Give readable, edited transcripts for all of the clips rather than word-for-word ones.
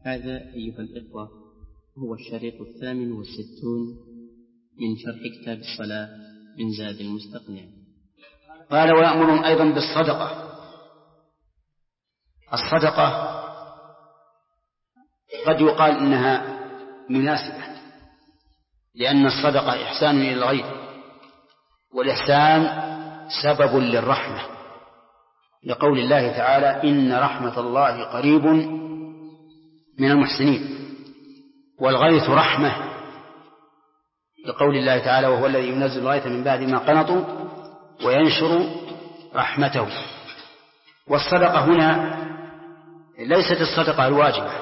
هذا أيها الإخوة هو الشريط 68 من شرح كتاب الصلاة من زاد المستقنع. قال ويأمرهم أيضا بالصدقة. الصدقة قد يقال إنها مناسبة، لأن الصدقة إحسان إلى الغير، والإحسان سبب للرحمة، لقول الله تعالى إن رحمة الله قريب من المحسنين، والغيث رحمة، لقول الله تعالى وهو الذي ينزل الغيث من بعد ما قنطوا وينشر رحمته. والصدقة هنا ليست الصدقة الواجبة،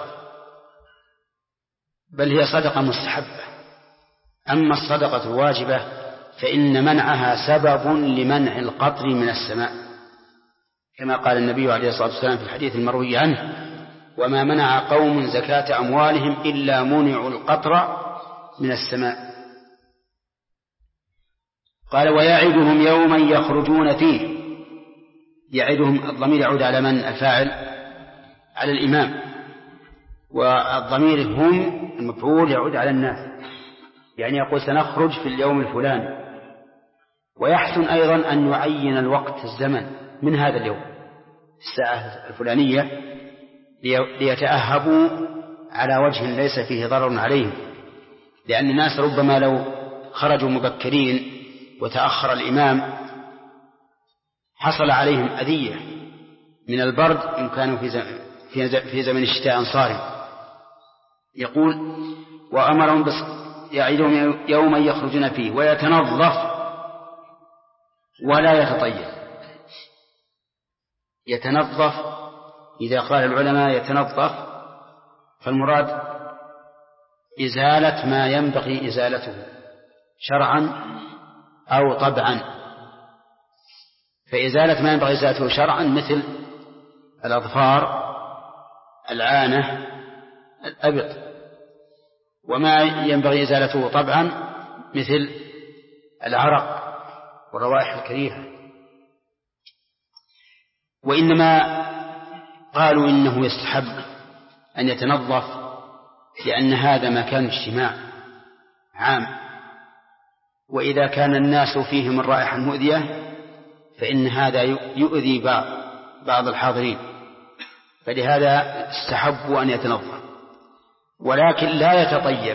بل هي صدقة مستحبة. أما الصدقة الواجبة فإن منعها سبب لمنع القطر من السماء، كما قال النبي عليه الصلاة والسلام في الحديث المروي عنه وما منع قوم زكاة أموالهم إلا منعوا القطر من السماء. قال ويعدهم يوما يخرجون فيه. يعدهم الضمير يعود على من؟ الفاعل على الإمام، والضمير هم المفعول يعود على الناس، يعني يقول سنخرج في اليوم الفلاني. ويحسن أيضا أن يعين الوقت الزمن من هذا اليوم الساعة الفلانية ليتأهبوا على وجه ليس فيه ضرر عليهم، لأن الناس ربما لو خرجوا مبكرين وتأخر الإمام حصل عليهم أذية من البرد إن كانوا في زمن الشتاء صارم. يقول وأمرهم يعيدهم يوما يخرجون فيه ويتنظف ولا يتطيب. يتنظف، إذا قال العلماء يتنظف فالمراد إزالة ما ينبغي إزالته شرعا أو طبعا. فإزالة ما ينبغي إزالته شرعا مثل الأظفار، العانة، الأبط، وما ينبغي إزالته طبعا مثل العرق والروائح الكريهة. وإنما قالوا إنه يستحب أن يتنظف لأن هذا مكان اجتماع عام، وإذا كان الناس فيه من رائحة مؤذية فإن هذا يؤذي بعض الحاضرين، فلهذا استحبوا أن يتنظف، ولكن لا يتطيب.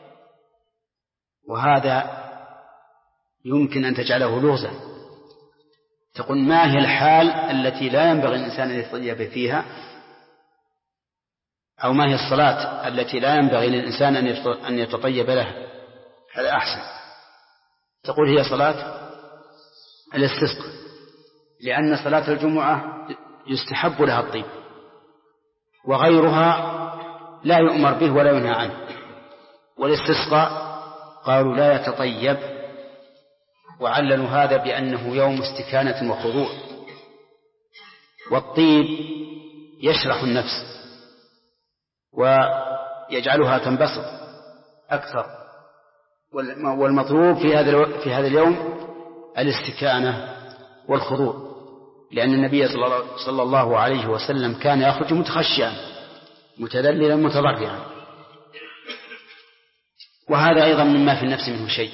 وهذا يمكن أن تجعله لغزا، تقول ما هي الحال التي لا ينبغي الإنسان أن يتطيب فيها، أو ما هي الصلاة التي لا ينبغي للإنسان أن يتطيب لها؟ هذا أحسن. تقول هي صلاة الاستسقاء، لأن صلاة الجمعة يستحب لها الطيب، وغيرها لا يؤمر به ولا ينهى عنه. والاستسقاء قالوا لا يتطيب، وعللوا هذا بأنه يوم استكانة وخضوع، والطيب يشرح النفس ويجعلها تنبسط أكثر، والمطلوب في هذا اليوم الاستكانة والخضوع، لأن النبي صلى الله عليه وسلم كان يخرج متخشعا متذللا متضرعا، وهذا أيضا مما في النفس منه شيء،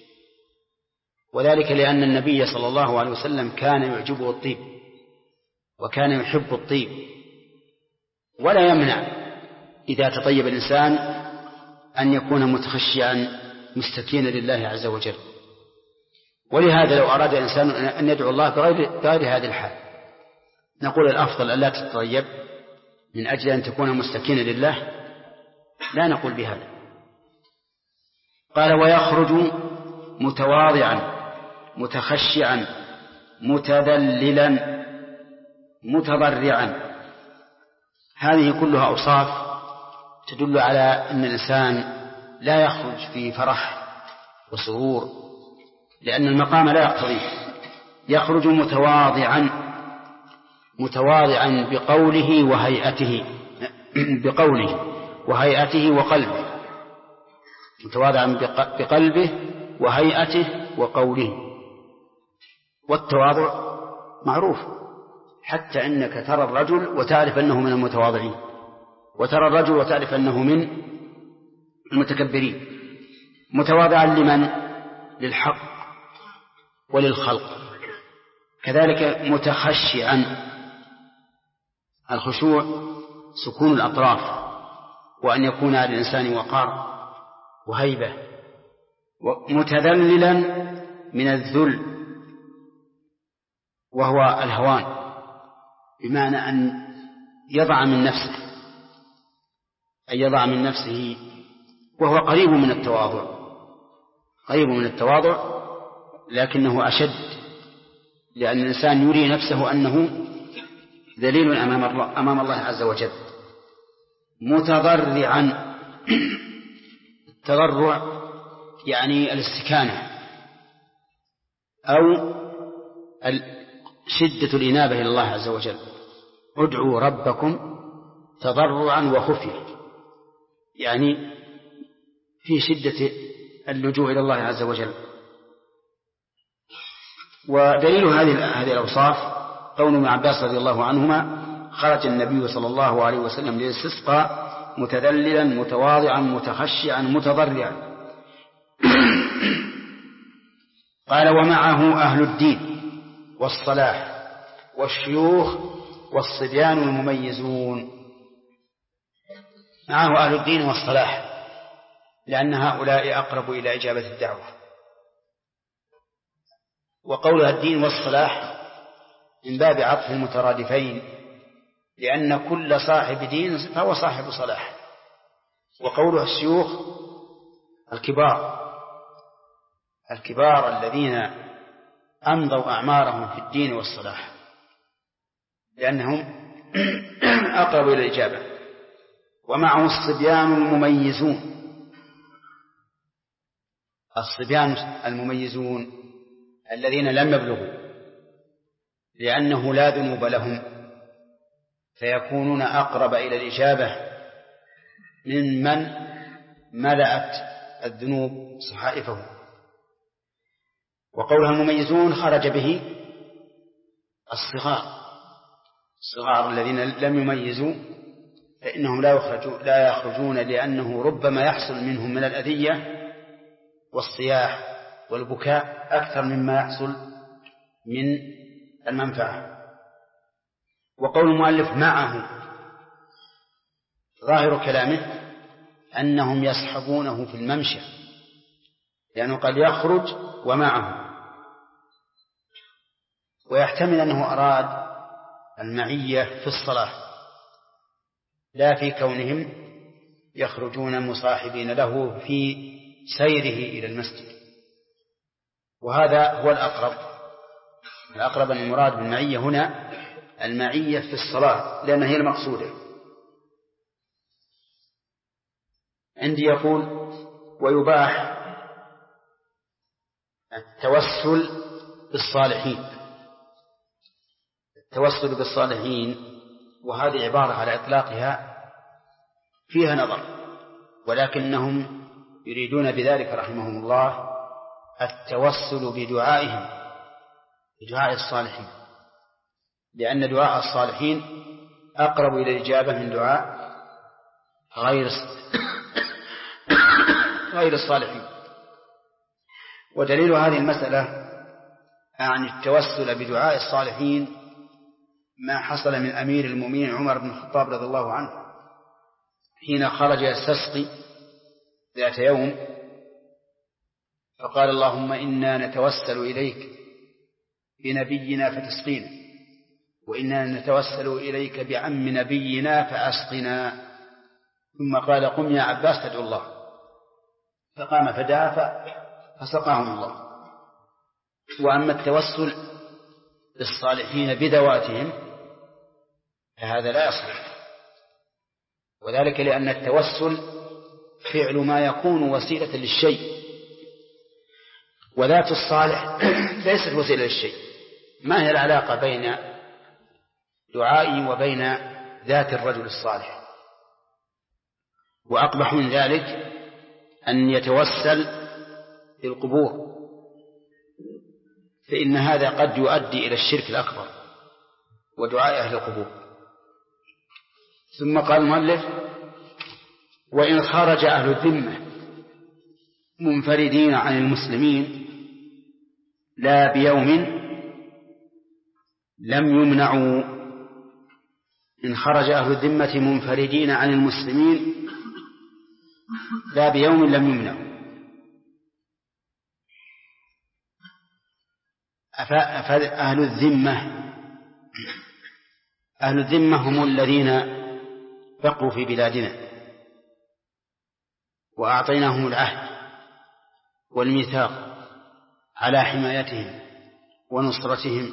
وذلك لأن النبي صلى الله عليه وسلم كان يعجبه الطيب وكان يحب الطيب، ولا يمنع إذا تطيب الإنسان أن يكون متخشعا مستكينا لله عز وجل. ولهذا لو أراد الإنسان أن يدعو الله بغير هذه الحال نقول الأفضل أن لا تتطيب من أجل أن تكون مستكينا لله، لا نقول بهذا. قال ويخرج متواضعا متخشعا متذللا متضرعا. هذه كلها أوصاف تدل على أن الإنسان لا يخرج في فرح وسرور، لأن المقام لا يقتضيه. يخرج متواضعا بقوله وهيئته، وقلبه، متواضعا بقلبه وهيئته وقوله. والتواضع معروف، حتى إنك ترى الرجل وتعرف أنه من المتواضعين، وترى الرجل وتعرف أنه من المتكبرين. متواضعا لمن؟ للحق وللخلق. كذلك متخشعا، الخشوع سكون الأطراف، وأن يكون على الإنسان وقار وهيبة. متذللا من الذل وهو الهوان، بمعنى أن يضع من نفسه، أن يضع من نفسه، وهو قريب من التواضع، قريب من التواضع لكنه أشد، لأن الإنسان يري نفسه أنه ذليل أمام الله عز وجل. متضرعا، التضرع يعني الاستكانة أو شدة الإنابة إلى الله عز وجل. ادعوا ربكم تضرعا وخفية، يعني في شدة اللجوء إلى الله عز وجل. ودليل هذه الأوصاف قول ابن عباس رضي الله عنهما: خرج النبي صلى الله عليه وسلم للاستسقاء متذللا متواضعا متخشعا متضرعا. قال: ومعه أهل الدين والصلاح والشيوخ والصبيان المميزون. معه أهل الدين والصلاح، لأن هؤلاء أقرب إلى إجابة الدعوة. وقولها الدين والصلاح من باب عطف المترادفين، لأن كل صاحب دين فهو صاحب صلاح. وقولها الشيوخ الكبار الذين أمضوا أعمارهم في الدين والصلاح، لأنهم أقرب إلى الإجابة. ومعه الصبيان المميزون، الصبيان المميزون الذين لم يبلغوا، لأنه لا ذنوب لهم، فيكونون أقرب إلى الإجابة ممن ملأت الذنوب صحائفه. وقولها المميزون خرج به الصغار الذين لم يميزوا، فإنهم لا يخرجون، لأنه ربما يحصل منهم من الأذية والصياح والبكاء أكثر مما يحصل من المنفعة. وقول المؤلف معه، ظاهر كلامه أنهم يصحبونه في الممشى، لأنه قد يخرج ومعه، ويحتمل أنه أراد المعية في الصلاة لا في كونهم يخرجون مصاحبين له في سيره إلى المسجد. وهذا هو الأقرب أن المراد بالمعية هنا المعية في الصلاة، لأنها هي المقصودة. عندي يقول: ويباح التوسل بالصالحين، وهذه عبارة على إطلاقها فيها نظر، ولكنهم يريدون بذلك رحمهم الله التوسل بدعائهم، بدعاء الصالحين، لأن دعاء الصالحين أقرب إلى الإجابة من دعاء غير الصالحين. ودليل هذه المسألة عن التوسل بدعاء الصالحين ما حصل من أمير المؤمنين عمر بن الخطاب رضي الله عنه حين خرج يستسقي ذات يوم، فقال: اللهم إنا نتوسل إليك بنبينا فتسقينا، وإنا نتوسل إليك بعم نبينا فأسقنا. ثم قال: قم يا عباس تدعو الله. فقام فدعا فسقاهم الله. وأما التوسل بالصالحين بذواتهم فهذا لا يصح، وذلك لأن التوسل فعل ما يكون وسيلة للشيء، وذات الصالح ليست وسيلة للشيء. ما هي العلاقة بين دعائي وبين ذات الرجل الصالح؟ وأقبح من ذلك أن يتوسل بالقبور، فإن هذا قد يؤدي إلى الشرك الأكبر ودعاء أهل القبور. ثم قال المؤلف: وإن خرج أهل الذمة منفردين عن المسلمين لا بيوم لم يمنعوا. إن خرج أهل الذمة منفردين عن المسلمين لا بيوم لم يمنعوا. أهل الذمة هم الذين بقوا في بلادنا وأعطيناهم العهد والميثاق على حمايتهم ونصرتهم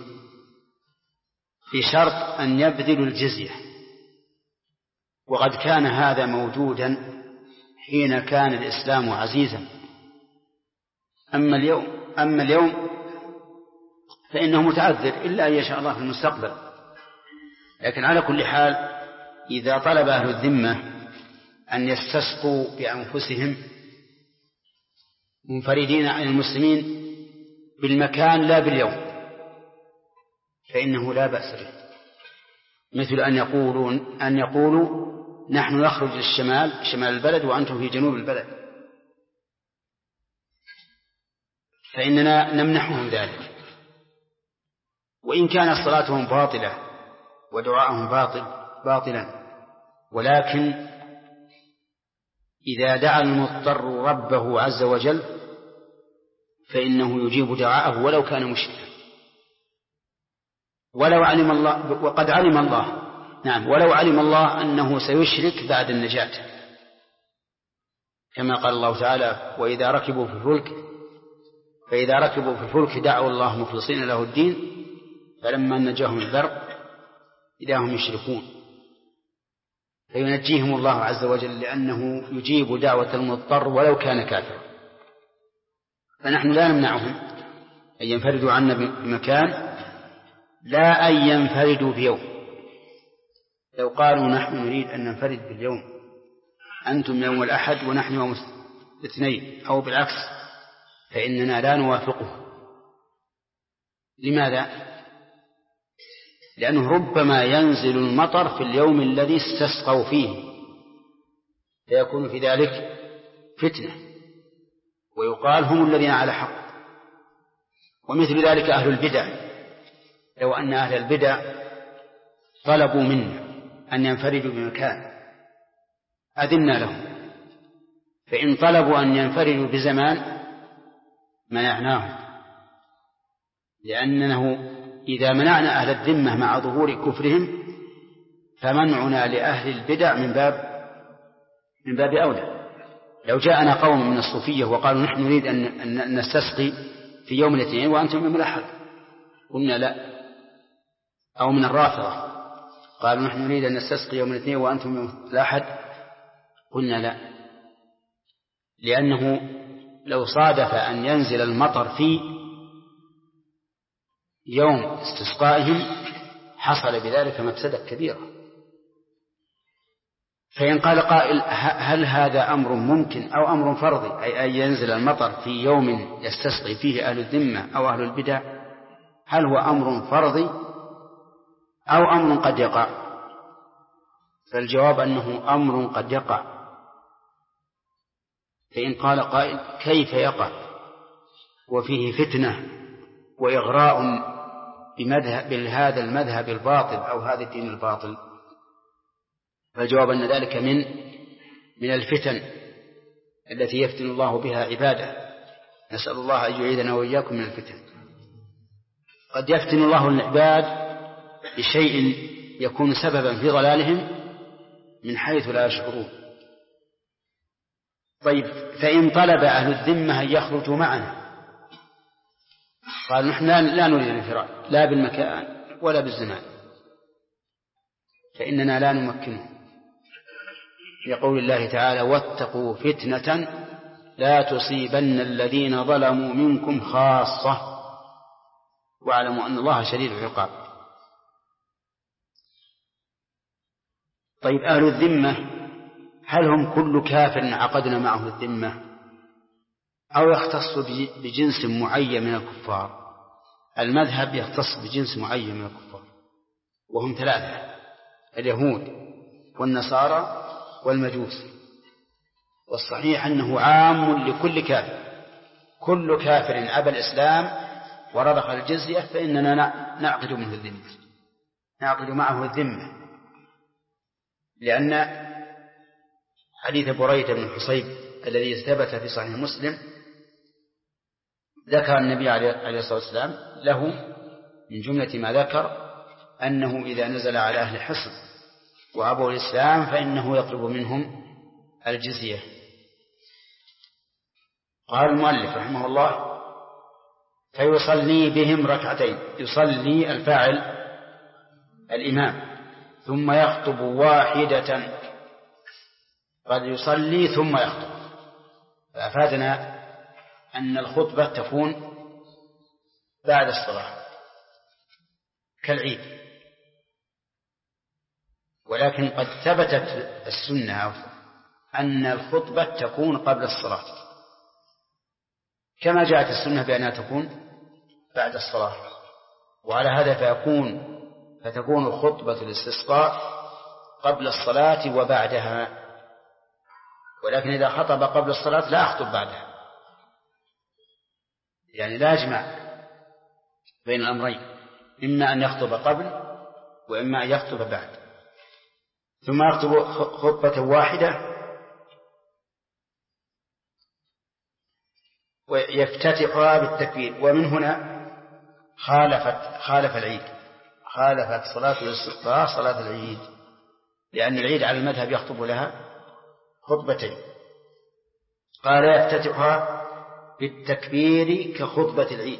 بشرط أن يبذلوا الجزية، وقد كان هذا موجودا حين كان الإسلام عزيزا. أما اليوم فإنه متعذر إلا أن يشاء الله في المستقبل. لكن على كل حال إذا طلب أهل الذمة أن يستسقوا بأنفسهم منفردين عن المسلمين بالمكان لا باليوم فإنه لا بأس به، مثل أن يقولوا نحن نخرج للشمال شمال البلد وأنتم في جنوب البلد، فإننا نمنحهم ذلك. وإن كانت صلاتهم باطلة ودعاءهم باطلا، ولكن إذا دعا المضطر ربه عز وجل فإنه يجيب دعاءه ولو كان مشركا، ولو علم الله، وقد علم الله، نعم، ولو علم الله أنه سيشرك بعد النجاة، كما قال الله تعالى فإذا ركبوا في الفلك دعوا الله مخلصين له الدين فلما نجاهم البر إذا هم يشركون، فينجيهم الله عز وجل لأنه يجيب دعوة المضطر ولو كان كافرا. فنحن لا نمنعهم أن ينفردوا عنا بمكان، لا أن ينفردوا بيوم. لو قالوا نحن نريد أن ننفرد باليوم، أنتم يوم الأحد ونحن يوم الاثنين أو بالعكس، فإننا لا نوافقه. لماذا؟ لأنه ربما ينزل المطر في اليوم الذي استسقوا فيه فيكون في ذلك فتنة ويقال هم الذين على حق. ومثل ذلك أهل البدع، لو أن أهل البدع طلبوا منا أن ينفردوا بمكان أذنا لهم، فإن طلبوا أن ينفردوا بزمان منعناهم، لأنه إذا منعنا أهل الذمة مع ظهور كفرهم فمنعنا لأهل البدع من باب أولى. لو جاءنا قوم من الصوفية وقالوا نحن نريد أن نستسقي في يوم الاثنين وأنتم يوم الأحد، قلنا لا. أو من الرافضة قالوا نحن نريد أن نستسقي يوم الاثنين وأنتم يوم الأحد، قلنا لا، لأنه لو صادف أن ينزل المطر في يوم استسقائهم حصل بذلك مفسدة كبيرة. فإن قال قائل هل هذا أمر ممكن أو أمر فرضي، أي أن ينزل المطر في يوم يستسقي فيه أهل الذمة أو أهل البدع، هل هو أمر فرضي أو أمر قد يقع؟ فالجواب أنه أمر قد يقع. فإن قال قائل كيف يقع وفيه فتنة وإغراء بهذا المذهب الباطل أو هذا الدين الباطل؟ فالجواب أن ذلك من الفتن التي يفتن الله بها عباده. نسأل الله أن يعيذنا وإياكم من الفتن. قد يفتن الله العباد بشيء يكون سببا في ضلالهم من حيث لا يشعرون. طيب، فإن طلب أهل الذمة أن يخرجوا معنا قالوا نحن لا نريد الانفراد لا بالمكان ولا بالزمان، فإننا لا نمكنه، لقول الله تعالى واتقوا فتنة لا تصيبن الذين ظلموا منكم خاصة واعلموا أن الله شديد العقاب. طيب، أهل الذمة هل هم كل كافر عقدنا معه الذمة أو يختص بجنس معين من الكفار؟ المذهب يختص بجنس معين من الكفار وهم ثلاثة: اليهود والنصارى والمجوس. والصحيح أنه عام لكل كافر، كل كافر أبى الإسلام ورضخ الجزية فإننا نعقد منه الذمة، نعقد معه الذمة، لأن حديث بريدة بن الحصيب الذي ثبت في صحيح مسلم ذكر النبي عليه الصلاة والسلام له من جملة ما ذكر أنه إذا نزل على أهل حصن وأبوا الإسلام فإنه يطلب منهم الجزية. قال المؤلف رحمه الله: فيصلي بهم ركعتين. يصلي الفاعل الإمام، ثم يخطب واحدة. قد يصلي ثم يخطب، فأفادنا أن الخطبة تكون بعد الصلاة كالعيد، ولكن قد ثبتت السنة أن الخطبة تكون قبل الصلاة، كما جاءت السنة بأنها تكون بعد الصلاة. وعلى هذا فتكون خطبة الاستسقاء قبل الصلاة وبعدها، ولكن إذا خطب قبل الصلاة لا أخطب بعدها، يعني لا أجمع بين الأمرين، إما أن يخطب قبل وإما أن يخطب بعد. ثم يخطب خطبة واحدة ويفتتحها بالتكبير. ومن هنا خالف العيد، خالفت صلاة الاستسقاء صلاة العيد، لأن العيد على المذهب يخطب لها خطبتين. قال يفتتحها بالتكبير كخطبة العيد.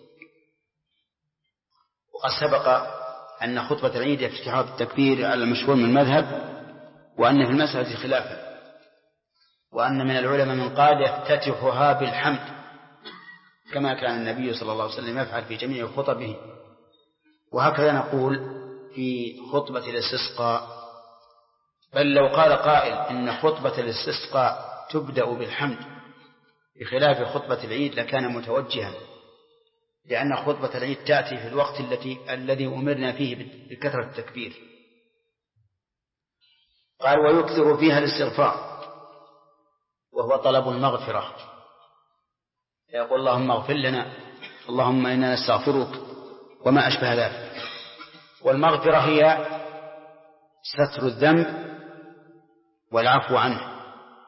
وقد سبق أن خطبة العيد يفتتحها بالتكبير على المشهور من المذهب، وأن في المسألة خلافا، وأن من العلماء من قال يفتتحها بالحمد كما كان النبي صلى الله عليه وسلم يفعل في جميع خطبه. وهكذا نقول في خطبة الاستسقاء. بل لو قال قائل إن خطبة الاستسقاء تبدأ بالحمد بخلاف خطبة العيد لكان متوجها، لأن خطبة العيد تأتي في الوقت الذي أمرنا فيه بكثرة التكبير. قال ويكثر فيها الاستغفار، وهو طلب المغفرة، يقول اللهم اغفر لنا، اللهم إنا نستغفرك، وما أشبه ذلك. والمغفرة هي ستر الذنب والعفو عنه،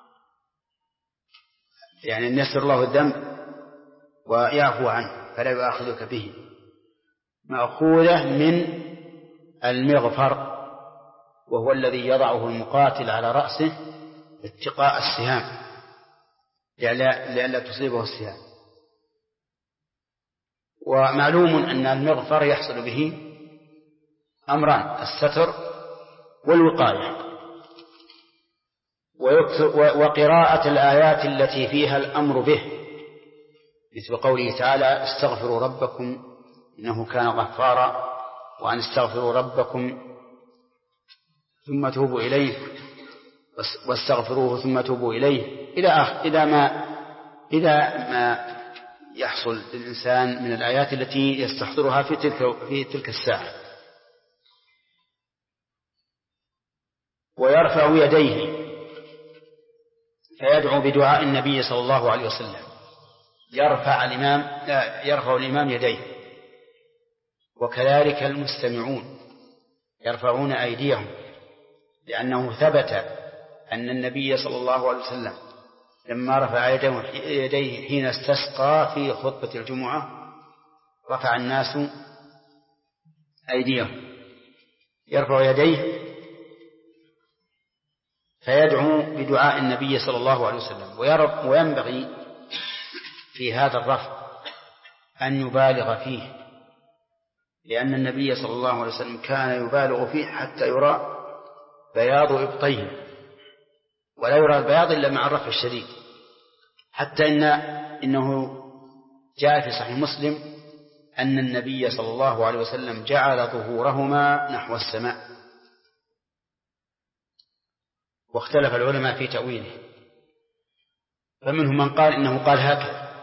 يعني أن يستر الله الذنب ويعفو عنه فلا يؤاخذك به، مأخوذة من المغفر، وهو الذي يضعه المقاتل على رأسه اتقاء السهام لئلا تصيبه السهام. ومعلوم أن المغفر يحصل به أمران: الستر والوقاية. وقراءة الآيات التي فيها الأمر به، مثل قوله تعالى استغفروا ربكم إنه كان غفارا، وأن استغفروا ربكم ثم توبوا إليه واستغفروه ثم توبوا إليه إذا ما يحصل للإنسان من الآيات التي يستحضرها في تلك الساعة. ويرفع يديه فيدعو بدعاء النبي صلى الله عليه وسلم. يرفع الإمام يديه، وكذلك المستمعون يرفعون أيديهم، لأنه ثبت أن النبي صلى الله عليه وسلم لما رفع يديه حين استسقى في خطبة الجمعة رفع الناس أيديهم. يرفع يديه فيدعو بدعاء النبي صلى الله عليه وسلم. وينبغي في هذا الرفع أن يبالغ فيه، لأن النبي صلى الله عليه وسلم كان يبالغ فيه حتى يرى بياض إبطيه، ولا يرى البياض إلا مع الرفع الشديد، حتى إنه جاء في صحيح مسلم أن النبي صلى الله عليه وسلم جعل ظهورهما نحو السماء. واختلف العلماء في تأويله، فمنهم من قال إنه قال هكذا،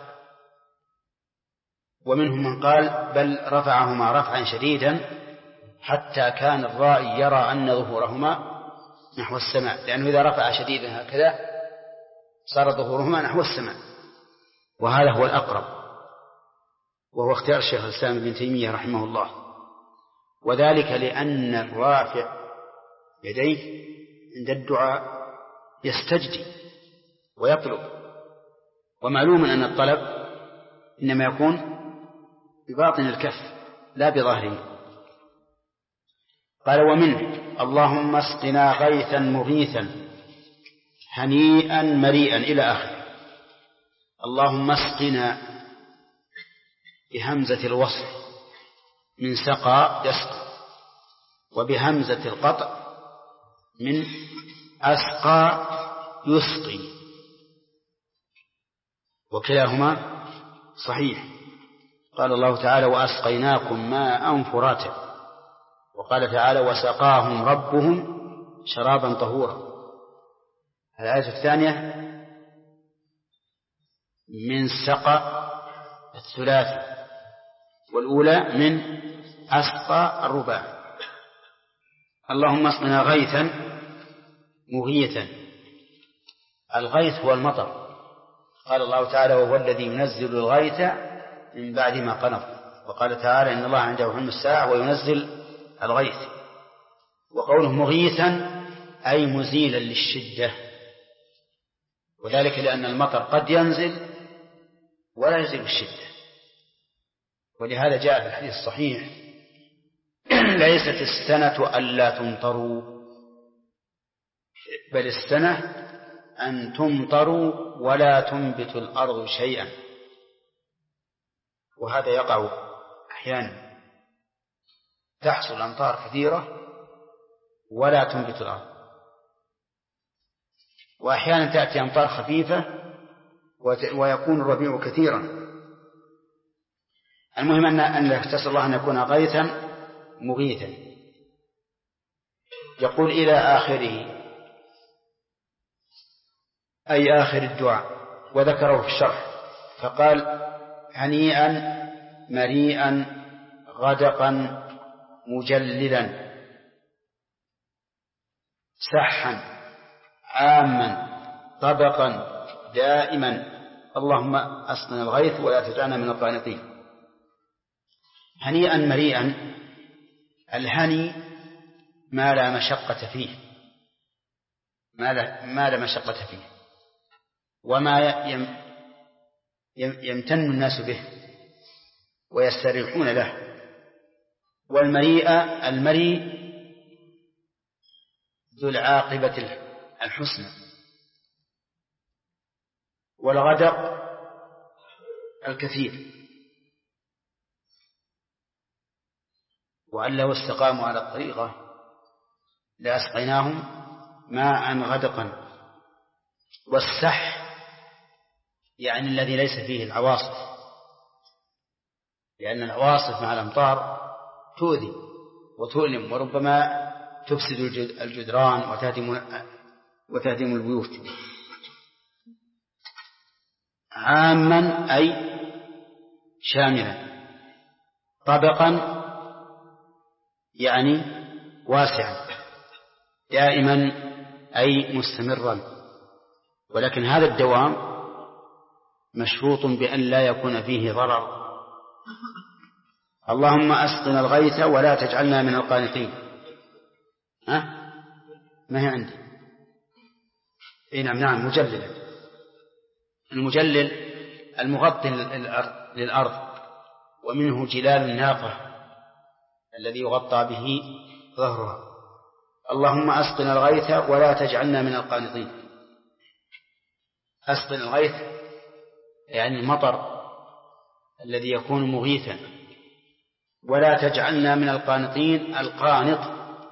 ومنهم من قال بل رفعهما رفعا شديدا حتى كان الرائي يرى أن ظهورهما نحو السماء، لأنه إذا رفع شديدا هكذا صار ظهورهما نحو السماء، وهذا هو الأقرب، وهو اختيار الشيخ الإسلام ابن تيمية رحمه الله، وذلك لأن الرافع يديه عند الدعاء يستجدي ويطلب، ومعلوم أن الطلب إنما يكون بباطن الكف لا بظاهره. قال: ومنه اللهم اسقنا غيثا مغيثا هنيئا مريئا إلى آخره. اللهم اسقنا بهمزة الوصل من سقى يسقى، وبهمزة القطع من أسقى يسقي، وكلاهما صحيح. قال الله تعالى: وأسقيناكم ماء فراتا، وقال تعالى: وسقاهم ربهم شرابا طهورا. الآية الثانية من سقى الثلاثي، والأولى من أسقى الرباع. اللهم اسقنا غيثا مغيثا. الغيث هو المطر، قال الله تعالى: وهو الذي ينزل الغيث من بعد ما قنط. وقال تعالى: إن الله عنده علم الساعة وينزل الغيث. وقوله مغيثا أي مزيلا للشدة، وذلك لأن المطر قد ينزل ولا يزيل الشدة. ولهذا جاء في الحديث الصحيح: ليست السنة ألا تمطروا، بل السنة أن تمطروا ولا تنبت الأرض شيئا. وهذا يقع أحيانا، تحصل أمطار كثيرة ولا تنبت الأرض، وأحيانا تأتي أمطار خفيفة ويكون الربيع كثيرا. المهم أن تسأل الله أن يكون غيثا مغيثا. يقول إلى آخره، أي آخر الدعاء، وذكره في الشرح فقال: هنيئا مريئا غدقا مجللا سحا عاما طبقا دائما، اللهم أسقنا الغيث ولا تجعلنا من القانطين. هنيئا مريئا، الهني ما لا مشقة فيه، ما لا مشقة فيه، وما يمتن الناس به ويستريحون له. المريء ذو العاقبة الحسنى. والغدق الكثير. وأن لو استقاموا على الطريقة لأسقيناهم ماء غدقا. والسح يعني الذي ليس فيه العواصف، لأن العواصف مع الأمطار تؤذي وتؤلم، وربما تفسد الجدران وتهدم البيوت. عاما أي شاملا. طبقا يعني واسعا. دائما أي مستمرا. ولكن هذا الدوام مشروط بأن لا يكون فيه ضرر. اللهم أسقنا الغيث ولا تجعلنا من القانطين. ما هي عندي؟ نعم مجللا. المجلل المغطي للأرض، ومنه جلال الناقة الذي يغطى به ظهرها. اللهم أسقنا الغيث ولا تجعلنا من القانطين. أسقنا الغيث يعني المطر الذي يكون مغيثا، ولا تجعلنا من القانطين. القانط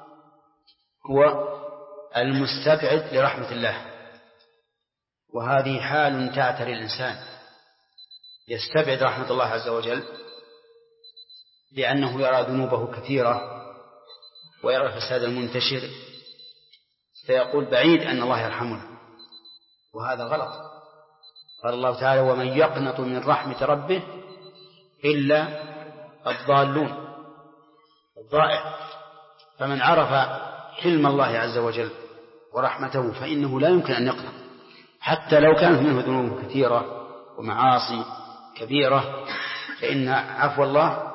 هو المستبعد لرحمة الله، وهذه حال تعتري الإنسان، يستبعد رحمة الله عز وجل لأنه يرى ذنوبه كثيرة ويرى الفساد المنتشر، فيقول بعيد أن الله يرحمنا، وهذا غلط. قال الله تعالى: ومن يقنط من رحمة ربه إلا الضالون، الضائع. فمن عرف حلم الله عز وجل ورحمته فإنه لا يمكن أن يقنط حتى لو كانت منه ذنوب كثيرة ومعاصي كبيرة فإن عفو الله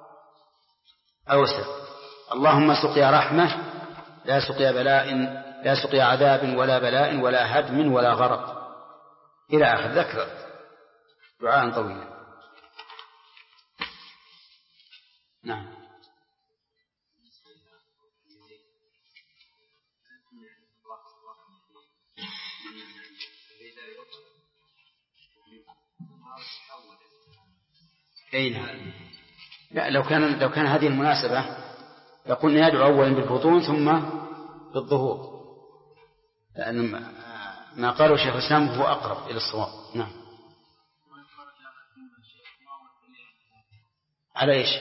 أوسع. اللهم سقيا رحمة لا سقيا بلاء، لا سقيا عذاب ولا بلاء ولا هدم ولا غرق إلى آخر. ذكر دعاء طويلا. نعم. لا، لو كان هذه المناسبة يقولنا يدعو أولا بالبطون ثم بالظهور، لأن ما قاله شيخ الإسلام هو أقرب إلى الصواب. نعم. على إيش؟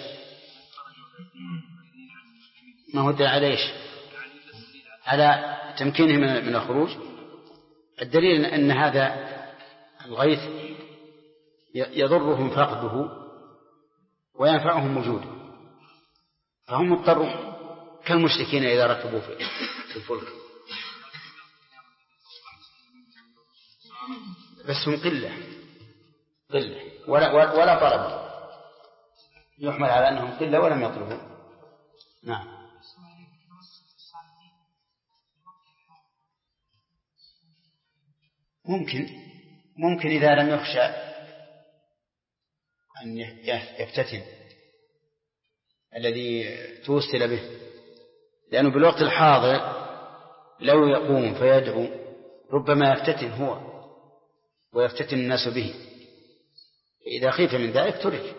ما هو الدليل على إيش؟ على تمكينه من الخروج. الدليل أن هذا الغيث يضرهم فقده وينفعهم وجوده، فهم اضطروا كالمشركين إذا ركبوا في الفلك، بس هم قلة ولا طلب، يحمل على أنهم قلة ولم يطلبوا. نعم. ممكن إذا لم يخشى أن يفتتن الذي توسل به، لأنه بالوقت الحاضر لو يقوم فيدعو ربما يفتتن هو ويفتتن الناس به، فإذا خيف من ذلك ترك.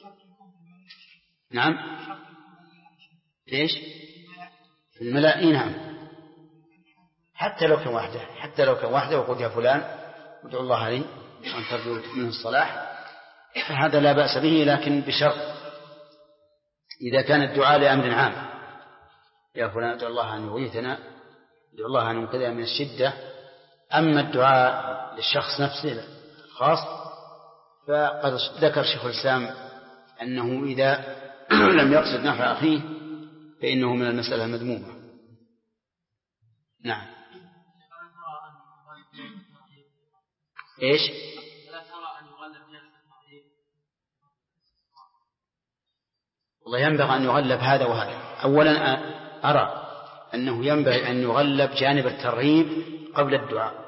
نعم. ليش؟ في الملاء. نعم. حتى لو كان وحده وقلت يا فلان ادعو الله لي وأن ترجو منه الصلاح، فهذا لا بأس به، لكن بشرط إذا كان الدعاء لأمر عام، يا فلان ادعو الله أن يغيثنا، ادعو الله أن ينقذنا من الشدة. أما الدعاء للشخص نفسه الخاص فقد ذكر شيخ الإسلام أنه إذا لم يقصد نفع أخيه فإنه من المسألة المذمومة. نعم. إيش؟ والله ينبغي أن يغلب هذا وهذا. أولا أرى أنه ينبغي أن يغلب جانب الترهيب قبل الدعاء،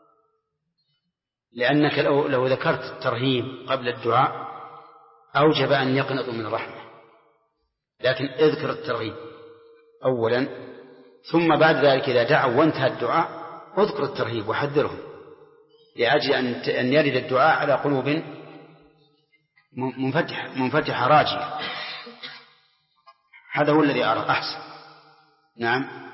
لأنك لو ذكرت الترهيب قبل الدعاء أوجب أن يقنطوا من الرحمة، لكن اذكر الترهيب أولا، ثم بعد ذلك إذا دعوا وانتهى الدعاء اذكر الترهيب وحذرهم، لأجل أن يرد الدعاء على قلوب منفتحة راجية. هذا هو الذي أرى أحسن. نعم.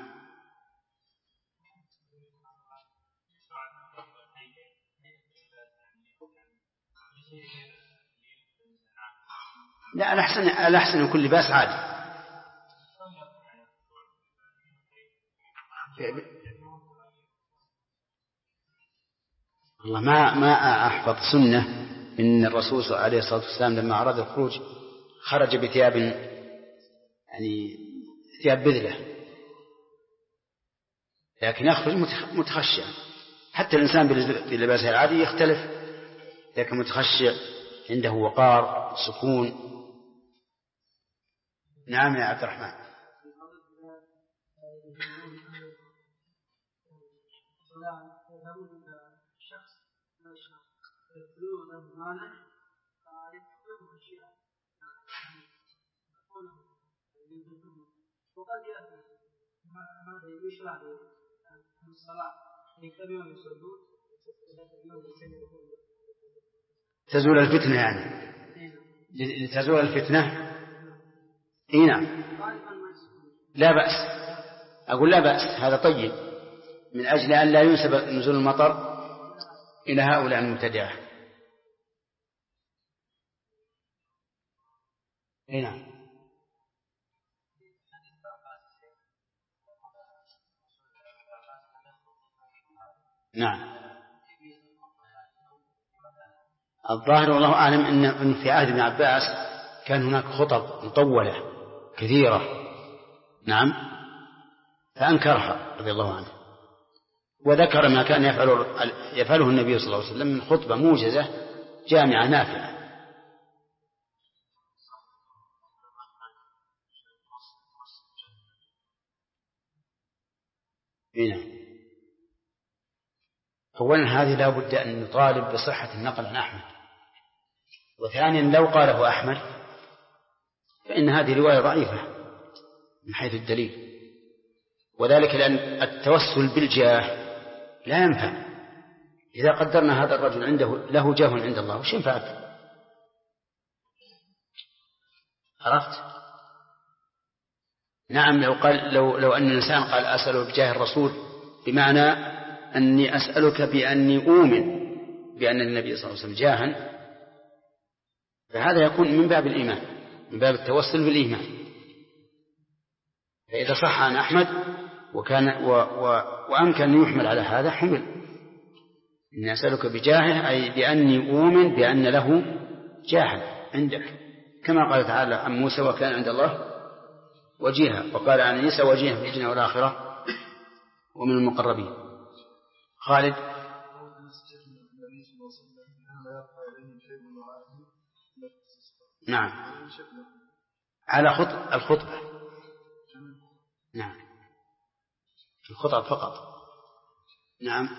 لا، الأحسن يكون لباس عادي. والله ما أحفظ سنة إن الرسول عليه الصلاة والسلام لما أراد الخروج خرج بثياب يعني ثياب بذلة، لكن يخرج متخشع. حتى الإنسان بلباسه العادي يختلف، لكن متخشع عنده وقار سكون. نعم يا عبد الرحمن. وقد يأتي هذا يشرع للصلاة يكتبون يصلون تزول الفتنة، يعني لتزول الفتنة. نعم. لا بأس، أقول لا بأس، هذا طيب، من أجل أن لا ينسب نزول المطر إلى هؤلاء المبتدعة. نعم. نعم. الظاهر والله أعلم أن في عهد ابن عباس كان هناك خطب مطولة كثيرة. نعم. فأنكرها رضي الله عنه، وذكر ما كان يفعله النبي صلى الله عليه وسلم من خطبة موجزة جامعة نافعة. هنا أولا هذه لا بد أن نطالب بصحة النقل عن أحمد، وثانيا لو قاله أحمد فإن هذه رواية ضعيفة من حيث الدليل، وذلك لأن التوسل بالجاه لا ينفع. إذا قدرنا هذا الرجل له جاه عند الله وش ينفعك؟ عرفت؟ نعم، لو أن الإنسان قال أسأله بجاه الرسول بمعنى أني أسألك بأني أؤمن بأن النبي صلى الله عليه وسلم جاها، فهذا يكون من باب الإيمان، من باب التوسل بالإيمان. فإذا صح عن أحمد وأمكن أن يحمل على هذا حمل، إني أسألك بجاهه أي بأني أؤمن بأن له جاها عندك، كما قال تعالى عن موسى وكان عند الله وجيها، وقال عن عيسى وجيها في الدنيا والآخرة ومن المقربين. خالد. نعم، على الخطبة. نعم، الخطبة فقط. نعم.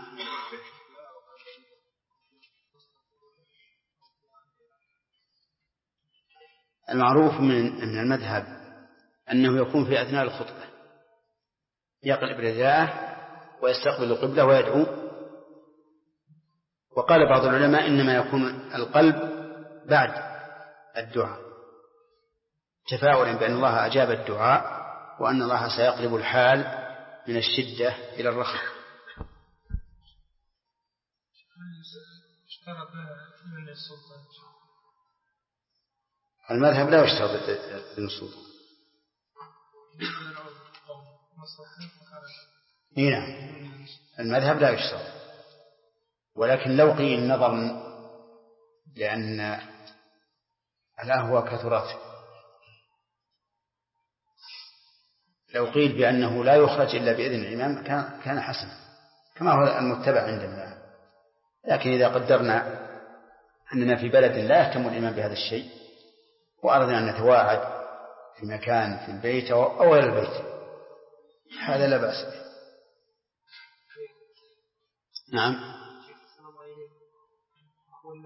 المعروف من المذهب أنه يكون في أثناء الخطبة يقلب رداءه ويستقبل القبلة ويدعو. وقال بعض العلماء إنما يكون القلب بعد الدعاء تفاؤلا بأن الله أجاب الدعاء وأن الله سيقلب الحال من الشدة إلى الرخاء. المذهب لا يشترط بالسلطان. نعم، المذهب لا يشترط، ولكن لو قيل نظرا لأن الأهوى كثرت، لو قيل بأنه لا يخرج إلا بإذن الإمام كان حسنا كما هو المتبع عندنا. لكن إذا قدرنا أننا في بلد لا يهتم الإمام بهذا الشيء وأردنا أن نتواعد في مكان في البيت أو غير البيت هذا لا بأس به. نعم. أقول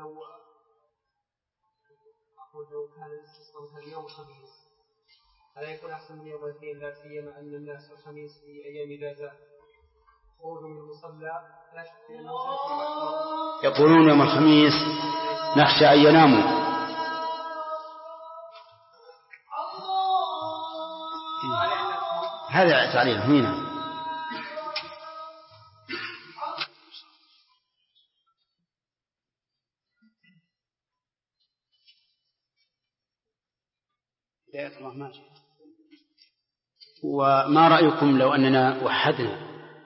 لو كان الاستسقاء اليوم الخميس ألا يكون أحسن من يوم الاثنين، لا سيما أن الناس الخميس في أيام إجازة خروج من المصلى لا شك أنه يقولون يوم الخميس نخشى أن يناموا. هذا تعليل هنا. وما رأيكم لو أننا وحدنا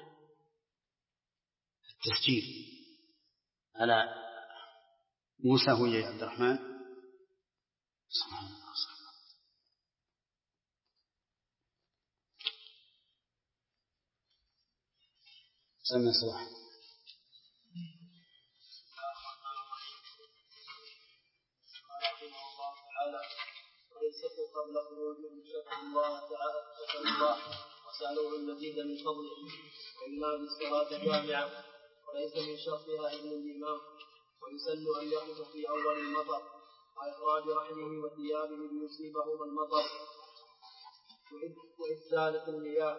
التسجيل على موسى هو عبد الرحمن؟ سبحان الله. سمع صباح. وليسوا قبل خروجهم شكروا الله تعالى وسألوه المزيد من فضله، وإما بالصلاة جامعة وليس من شرطها إلا الإمام، ويسن أن يخرج في أول المطر وإخراج رحمه وثيابه ليصيبهما المطر وإذ زالت المياه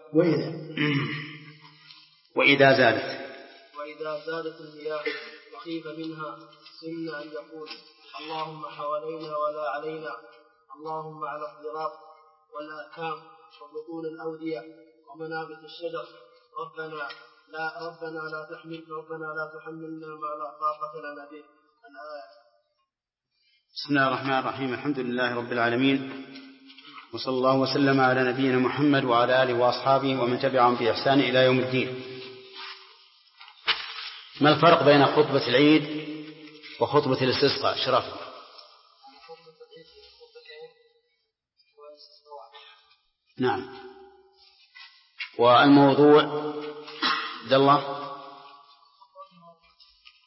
وإذا زالت المياه وخيف منها سن أن يقول اللهم حوالينا ولا علينا، اللهم على الضراب والآكام وبطون الأودية ومنابت الشجر، ربنا لا تحملنا ما لا طاقة لنا به. الآية. بسم الله الرحمن الرحيم. الحمد لله رب العالمين، وصلى الله وسلم على نبينا محمد وعلى آله وأصحابه ومن تبعهم بإحسان إلى يوم الدين. ما الفرق بين خطبة العيد وخطبة الاستسقاء؟ شرف. نعم. والموضوع عبد الله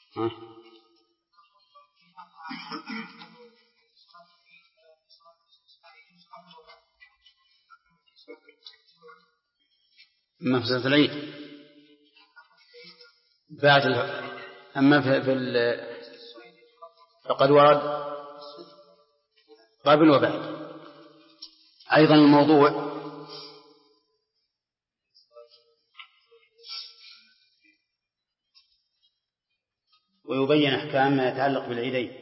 أما في صلاة العيد بعد أما فقد ورد قبل وبعد. أيضا الموضوع ويبين أحكام ما يتعلق بالعيدين.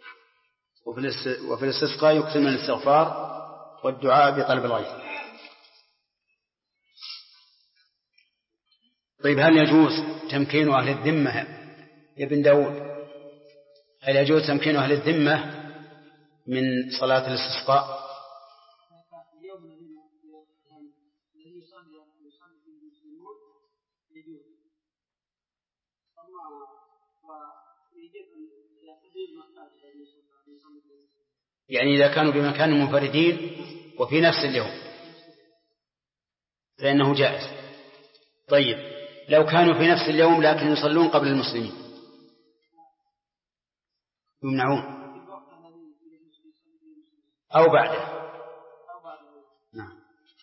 وفي الاستسقاء يكثر من الاستغفار والدعاء بطلب الغيث. طيب هل يجوز تمكين أهل الذمة يا ابن داود؟ هل يجوز تمكين أهل الذمة من صلاة الاستسقاء؟ يعني إذا كانوا بمكان منفردين وفي نفس اليوم فإنه جائز. طيب لو كانوا في نفس اليوم لكن يصلون قبل المسلمين يمنعون أو بعده؟ نعم.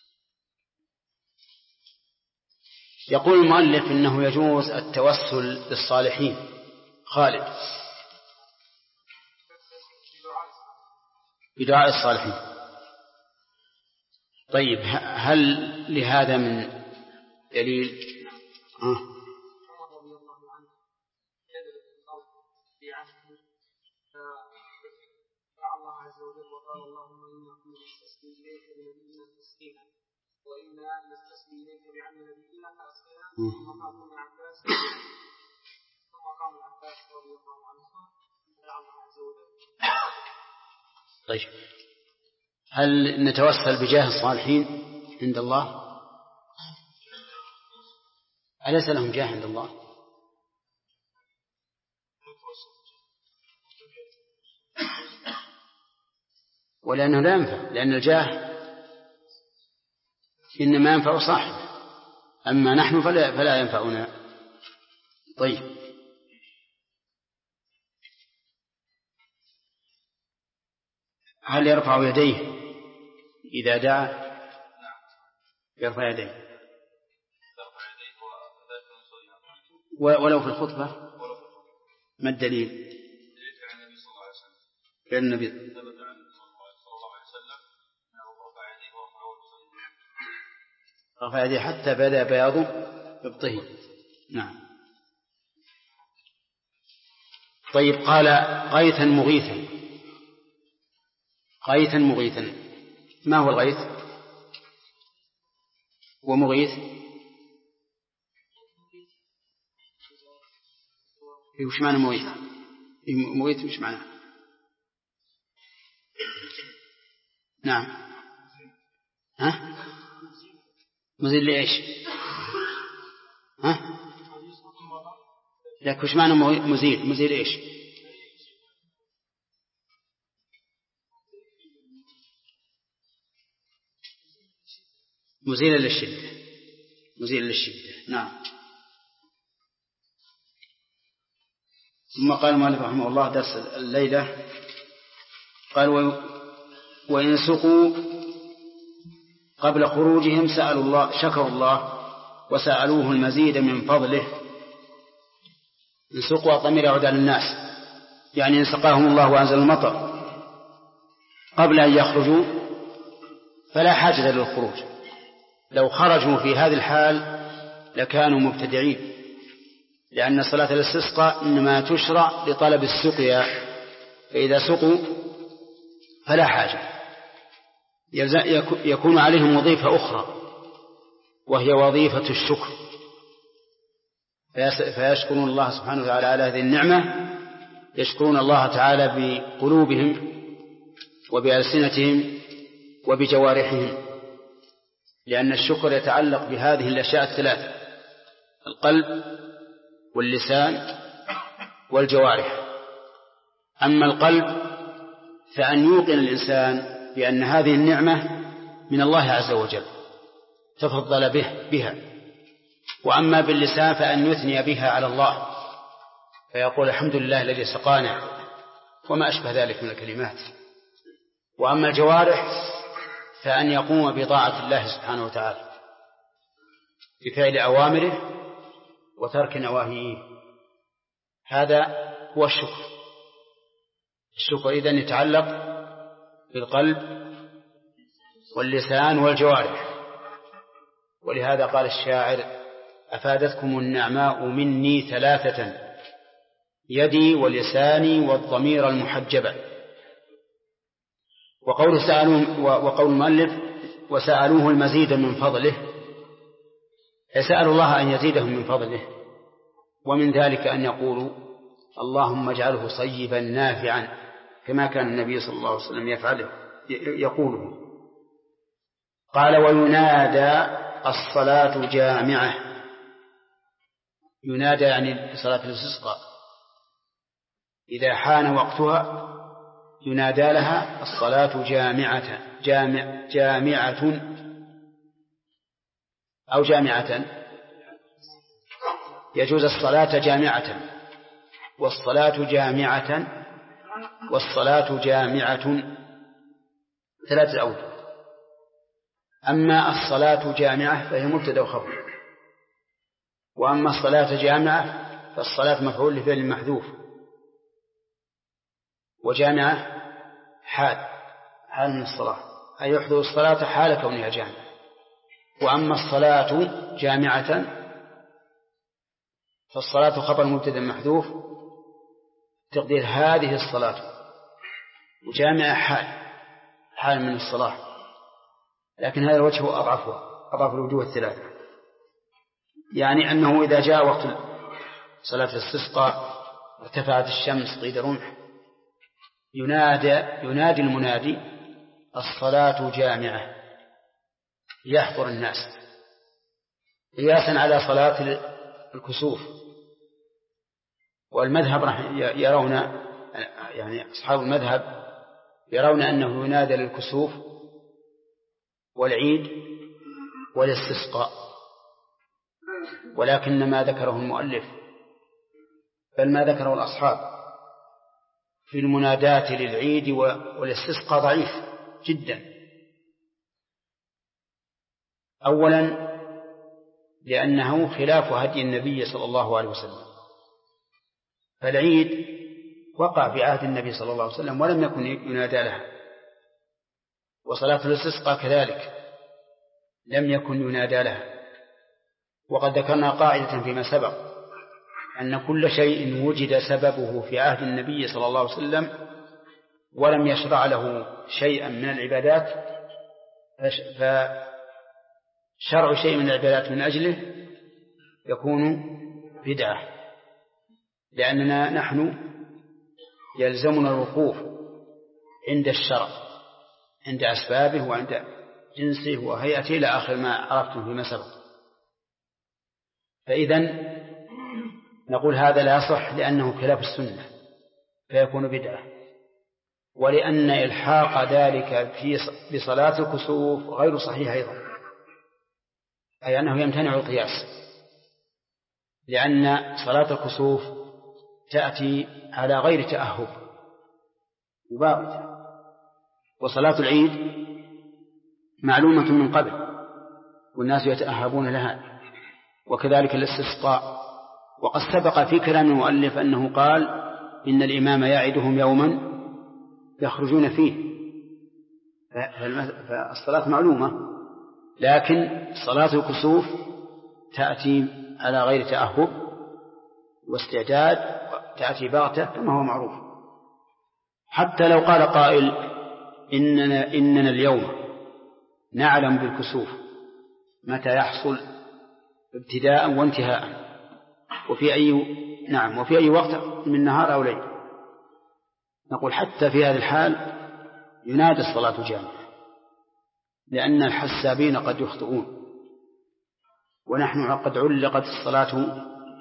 يقول المؤلف إنه يجوز التوسل بالصالحين. خالد بدعاء الصالحين. طيب هل لهذا من دليل؟ طيب هل نتوسل بجاه الصالحين عند الله؟ أليس لهم جاه عند الله؟ ولأنه لا ينفع، لأن الجاه إنما ينفع صاحبه، أما نحن فلا ينفعنا. طيب هل يرفع يديه إذا دعا؟ يرفع يديه ولو في الخطبة. ما الدليل؟ كان النبي رفع يديه حتى بدا بياض ابطه. نعم. طيب قال غيثا مغيثا. غيثا مغيثا، ما هو الغيث ومغيث؟ وش معنى مغيث؟ مغيث وش معنى؟ نعم. ها مزيل لإيش؟ ها لك وش معنى مزيل؟ مزيل إيش؟ مزيل للشدة. مزيل للشدة. نعم. ثم قال المؤلف رحمه الله درس الليلة قال وإن سقوا قبل خروجهم سألوا الله شكروا الله وسألوه المزيد من فضله. إن سقوا ضمير يعود على الناس، يعني إن سقاهم الله وأنزل المطر قبل أن يخرجوا فلا حاجة للخروج. لو خرجوا في هذه الحال لكانوا مبتدعين، لأن صلاة الاستسقاء إنما تشرع لطلب السقيا، فإذا سقوا فلا حاجة. يكون عليهم وظيفة أخرى وهي وظيفة الشكر، فيشكرون الله سبحانه وتعالى على هذه النعمة، يشكرون الله تعالى بقلوبهم وبألسنتهم وبجوارحهم، لأن الشكر يتعلق بهذه الأشياء الثلاثة: القلب واللسان والجوارح. أما القلب فأن يوقن الإنسان بأن هذه النعمة من الله عز وجل تفضل بها. وأما باللسان فأن يثني بها على الله، فيقول الحمد لله الذي سقانا وما أشبه ذلك من الكلمات. وأما الجوارح فأن يقوم بطاعة الله سبحانه وتعالى بفعل أوامره وترك نواهيه، هذا هو الشكر. الشكر إذن يتعلق بالقلب واللسان والجوارح. ولهذا قال الشاعر: أفادتكم النعماء مني ثلاثة، يدي ولساني والضمير المحجبة. وقول المؤلف: وسألوه المزيد من فضله، يسأل الله أن يزيدهم من فضله. ومن ذلك أن يقولوا: اللهم اجعله صيبا نافعا، كما كان النبي صلى الله عليه وسلم يقوله. قال: وينادى الصلاة جامعة. ينادى يعني صلاة الاستسقاء إذا حان وقتها ينادى لها الصلاة جامعة أو جامعة. يجوز الصلاة جامعة والصلاة جامعة والصلاة جامعة، ثلاثة أوجه. أما الصلاة جامعة فهي مبتدأ وخبر، وأما الصلاة جامعة فالصلاة مفعول لفعل محذوف، وجامعة حال من الصلاة، أي يحضر الصلاة حال كونها جامعة. وأما الصلاة جامعة فالصلاة خبر مبتدأ محذوف، تقدير هذه الصلاة، وجامعة حال من الصلاة. لكن هذا الوجه أضعف الوجوه الثلاثة. يعني أنه إذا جاء وقت صلاة الاستسقاء ارتفعت الشمس قيد رمح ينادي المنادي الصلاة جامعة، يحضر الناس، قياسا على صلاة الكسوف. والمذهب يرون، يعني أصحاب المذهب يرون أنه ينادى للكسوف والعيد والاستسقاء، ولكن ما ذكره المؤلف بل ما ذكره الأصحاب في المنادات للعيد والاستسقاء ضعيف جدا. أولا لأنه خلاف هدي النبي صلى الله عليه وسلم، فالعيد وقع في عهد النبي صلى الله عليه وسلم ولم يكن ينادى لها، وصلاة الاستسقاء كذلك لم يكن ينادى لها. وقد ذكرنا قاعدة فيما سبق أن كل شيء وجد سببه في عهد النبي صلى الله عليه وسلم ولم يشرع له شيئا من العبادات، فشرع شيء من العبادات من أجله يكون بدعة، لأننا نحن يلزمنا الوقوف عند الشرع، عند أسبابه وعند جنسه وهيئته إلى آخر ما عرفتم فيما سبق. فإذن نقول هذا لا يصح لأنه خلاف السنة فيكون بدعة، ولأن إلحاق ذلك بصلاة الكسوف غير صحيح أيضا، أي أنه يمتنع القياس، لأن صلاة الكسوف تأتي على غير تأهب مباغتة، وصلاة العيد معلومة من قبل والناس يتأهبون لها، وكذلك الاستسقاء. وقد سبق في كلام المؤلف أنه قال إن الإمام يعدهم يوما يخرجون فيه، فالصلاة معلومة، لكن صلاة الكسوف تأتي على غير تأهب واستعداد، تأتي بغتة كما هو معروف. حتى لو قال قائل إننا اليوم نعلم بالكسوف متى يحصل ابتداء وانتهاء وفي أي وقت من نهار أو ليل، نقول حتى في هذه الحال ينادى الصلاة جامعة، لأن الحسابين قد يخطئون، ونحن قد علقت الصلاة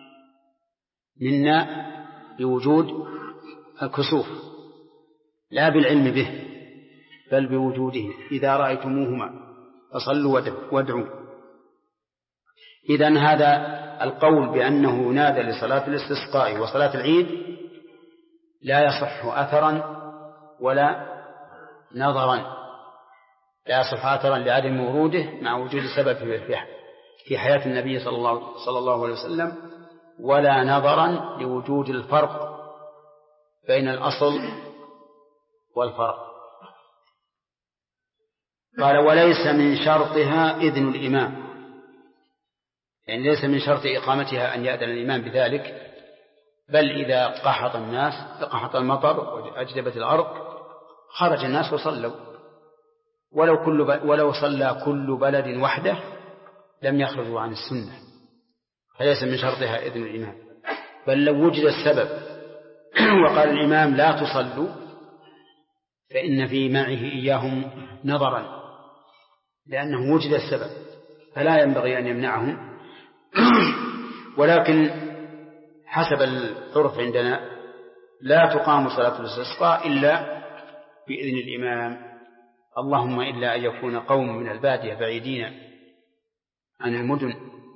منا بوجود الكسوف لا بالعلم به بل بوجوده. إذا رأيتموهما فصلوا وادعوا. إذن هذا القول بأنه ينادى لصلاة الاستسقاء وصلاة العيد لا يصح أثرا ولا نظرا، لا يصح أثرا لعدم وروده مع وجود سبب في حياة النبي صلى الله عليه وسلم، ولا نظرا لوجود الفرق بين الأصل والفرق. قال وليس من شرطها إذن الإمام، يعني ليس من شرط إقامتها أن يأذن الإمام بذلك، بل إذا قحط الناس قحط المطر وأجدبت الأرض خرج الناس وصلوا، ولو صلى كل بلد وحده لم يخرجوا عن السنة، فليس من شرطها إذن الإمام. بل لو وجد السبب وقال الإمام لا تصلوا فإن في معه إياهم نظرا، لأنه وجد السبب فلا ينبغي أن يمنعهم. ولكن حسب العرف عندنا لا تقام صلاة الاستسقاء إلا بإذن الإمام، اللهم إلا أن يكون قوم من البادية بعيدين عن المدن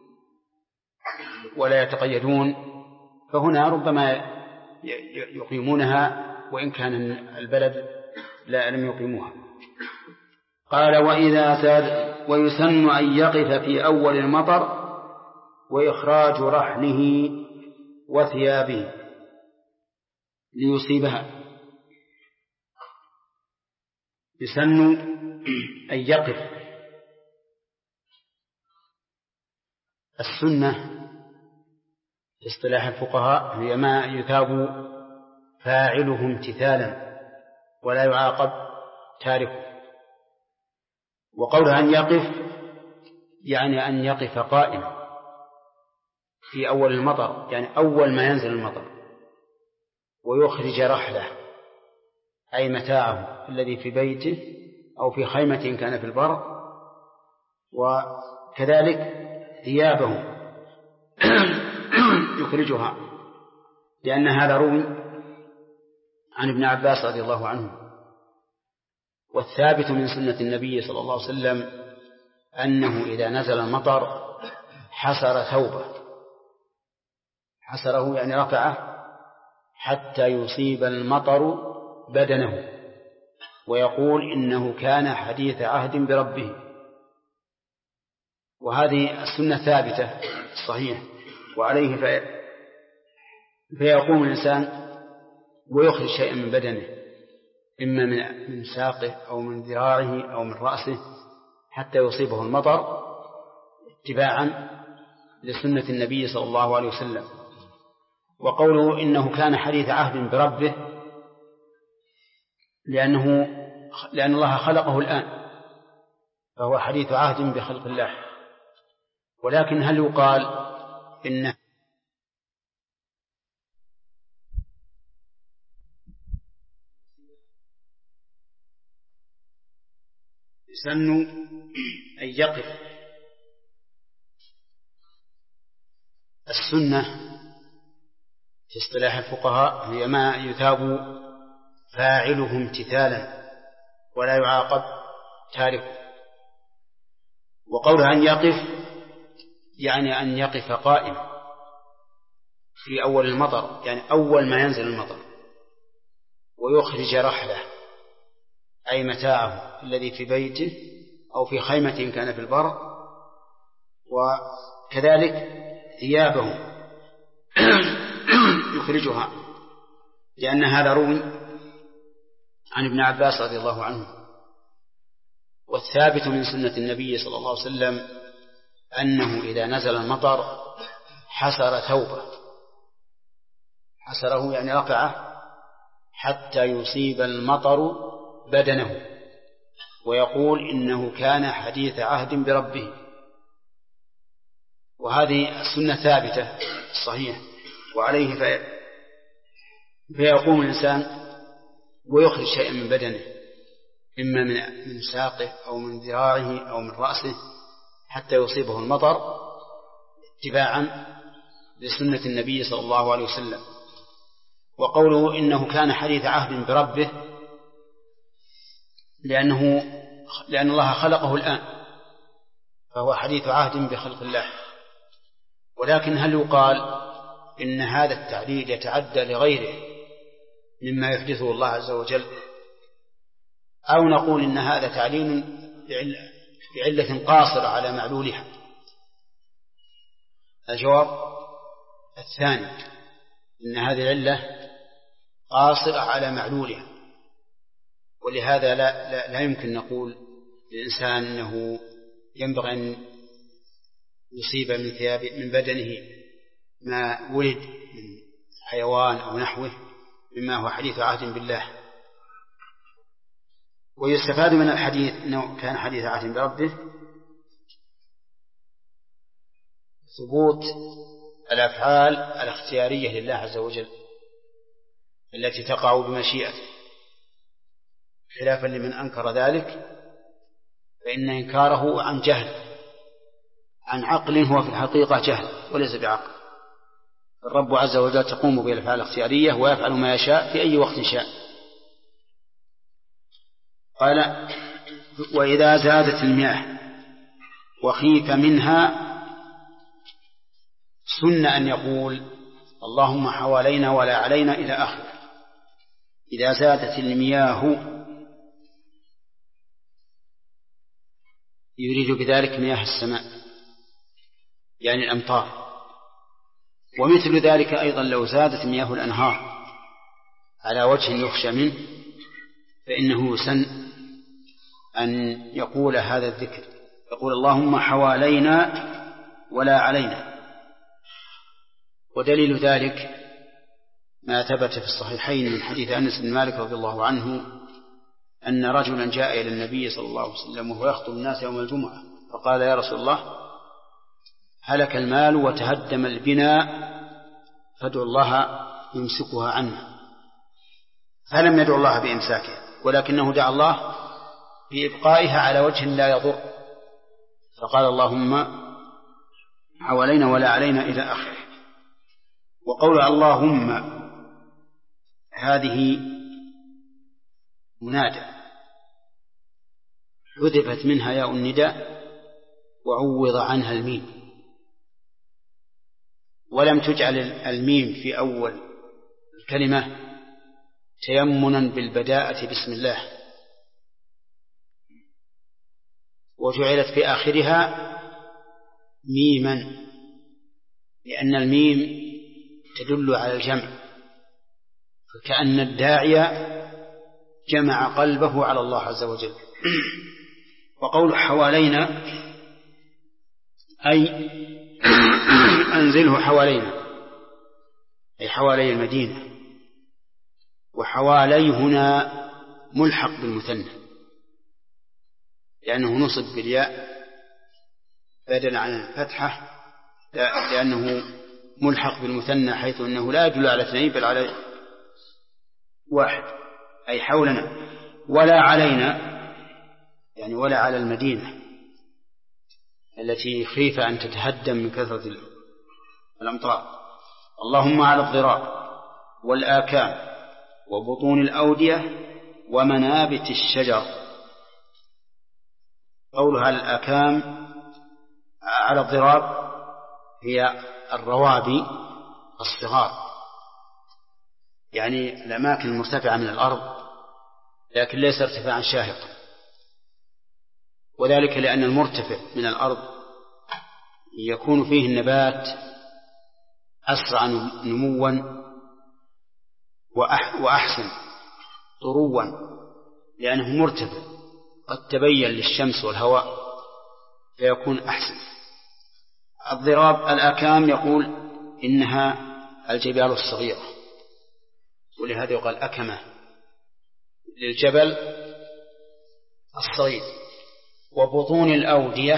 ولا يتقيدون، فهنا ربما يقيمونها وإن كان البلد لم يقيموها. قال وإذا زاد ويسن أن يقف في أول المطر وإخراج رحله وثيابه ليصيبها. يسن أن يقف. السنة في اصطلاح الفقهاء هي ما يثاب فاعله امتثالا ولا يعاقب تاركه. وقولها أن يقف يعني أن يقف قائما في أول المطر، يعني أول ما ينزل المطر، ويخرج رحله أي متاعه الذي في بيته أو في خيمة كان في البر، وكذلك ثيابه يخرجها، لأن هذا روي عن ابن عباس رضي الله عنه. والثابت من سنة النبي صلى الله عليه وسلم أنه إذا نزل المطر حسر ثوبه، حسره يعني رفعه حتى يصيب المطر بدنه، ويقول إنه كان حديث عهد بربه. وهذه السنة ثابتة صحيح، وعليه فيقوم الإنسان ويخرج شيئا من بدنه، إما من ساقه أو من ذراعه أو من رأسه حتى يصيبه المطر اتباعا لسنة النبي صلى الله عليه وسلم. وقوله إنه كان حديث عهد بربه لأن الله خلقه الآن، فهو حديث عهد بخلق الله. ولكن هل يقال إنه يسن أن يقف؟ السنة في اصطلاح الفقهاء هي ما يثاب فاعله امتثالا ولا يعاقب تاركه. وقولها أن يقف يعني أن يقف قائما في أول المطر، يعني أول ما ينزل المطر، ويخرج رحله أي متاعه الذي في بيته أو في خيمة كان في البر، وكذلك ثيابه يخرجها، لأن هذا روي عن ابن عباس رضي الله عنه. والثابت من سنة النبي صلى الله عليه وسلم أنه إذا نزل المطر حسر ثوبه، حسره يعني رفعه حتى يصيب المطر بدنه، ويقول إنه كان حديث عهد بربه. وهذه السنة ثابتة صحيح، وعليه فيقوم الإنسان ويخرج شيئا من بدنه، إما من ساقه أو من ذراعه أو من رأسه حتى يصيبه المطر اتباعا لسنة النبي صلى الله عليه وسلم. وقوله إنه كان حديث عهد بربه لأن الله خلقه الآن، فهو حديث عهد بخلق الله. ولكن هل يقال إن هذا التعليل يتعدى لغيره مما يحدثه الله عز وجل، أو نقول إن هذا تعليل بعلة قاصرة على معلولها؟ الجواب الثاني، إن هذه العلة قاصرة على معلولها، ولهذا لا يمكن نقول للإنسان أنه ينبغي أن يصيب من بدنه ما ولد من حيوان أو نحوه مما هو حديث عهد بالله. ويستفاد من الحديث أنه كان حديث عهد بربه ثبوت الأفعال الاختيارية لله عز وجل التي تقع بمشيئته، خلافا لمن أنكر ذلك فإن إنكاره عن جهل، عن عقل هو في الحقيقة جهل وليس بعقل. الرب عز وجل تقوم بالأفعال الاختيارية ويفعل ما يشاء في أي وقت شاء. قال: وإذا زادت المياه وخيف منها سن أن يقول اللهم حوالينا ولا علينا إلى آخره. إذا زادت المياه يريد بذلك مياه السماء يعني الأمطار، ومثل ذلك أيضا لو زادت مياه الأنهار على وجه يخشى منه فإنه يسن أن يقول هذا الذكر، يقول اللهم حوالينا ولا علينا. ودليل ذلك ما ثبت في الصحيحين من حديث أنس بن مالك رضي الله عنه أن رجلا جاء إلى النبي صلى الله عليه وسلم وهو يخطب الناس يوم الجمعة فقال: يا رسول الله، هلك المال وتهدم البناء فادعو الله يمسكها عنا. فلم يدعو الله بإمساكها، ولكنه دعا الله بإبقائها على وجه لا يضر، فقال اللهم حوالينا ولا علينا إلى آخره. وقول اللهم هذه منادى حذفت منها ياء النداء وعوض عنها الميم، ولم تجعل الميم في أول الكلمة تيمنا بالبداءة بسم الله، وجعلت في آخرها ميما، لأن الميم تدل على الجمع، فكأن الداعية جمع قلبه على الله عز وجل. وقول حوالينا أي أنزله حوالينا، أي حوالي المدينة. وحوالي هنا ملحق بالمثنى لأنه نصب بالياء بدلا عن الفتحة، لأنه ملحق بالمثنى حيث أنه لا يدل على اثنين بل على واحد، أي حولنا. ولا علينا يعني ولا على المدينة التي خيف أن تتهدم من كثرة الأمطار. اللهم على الضراب والآكام وبطون الأودية ومنابت الشجر. قولها على الآكام على الضراب هي الروابي الصغار، يعني الأماكن المرتفعة من الأرض لكن ليس ارتفاعا شاهقا، وذلك لأن المرتفع من الأرض يكون فيه النبات أسرع نموا وأحسن طروا لأنه مرتفع قد تبين للشمس والهواء فيكون أحسن. الضراب الأكام يقول إنها الجبال الصغيرة، ولهذا يقال أكمة للجبل الصغير. وبطون الأودية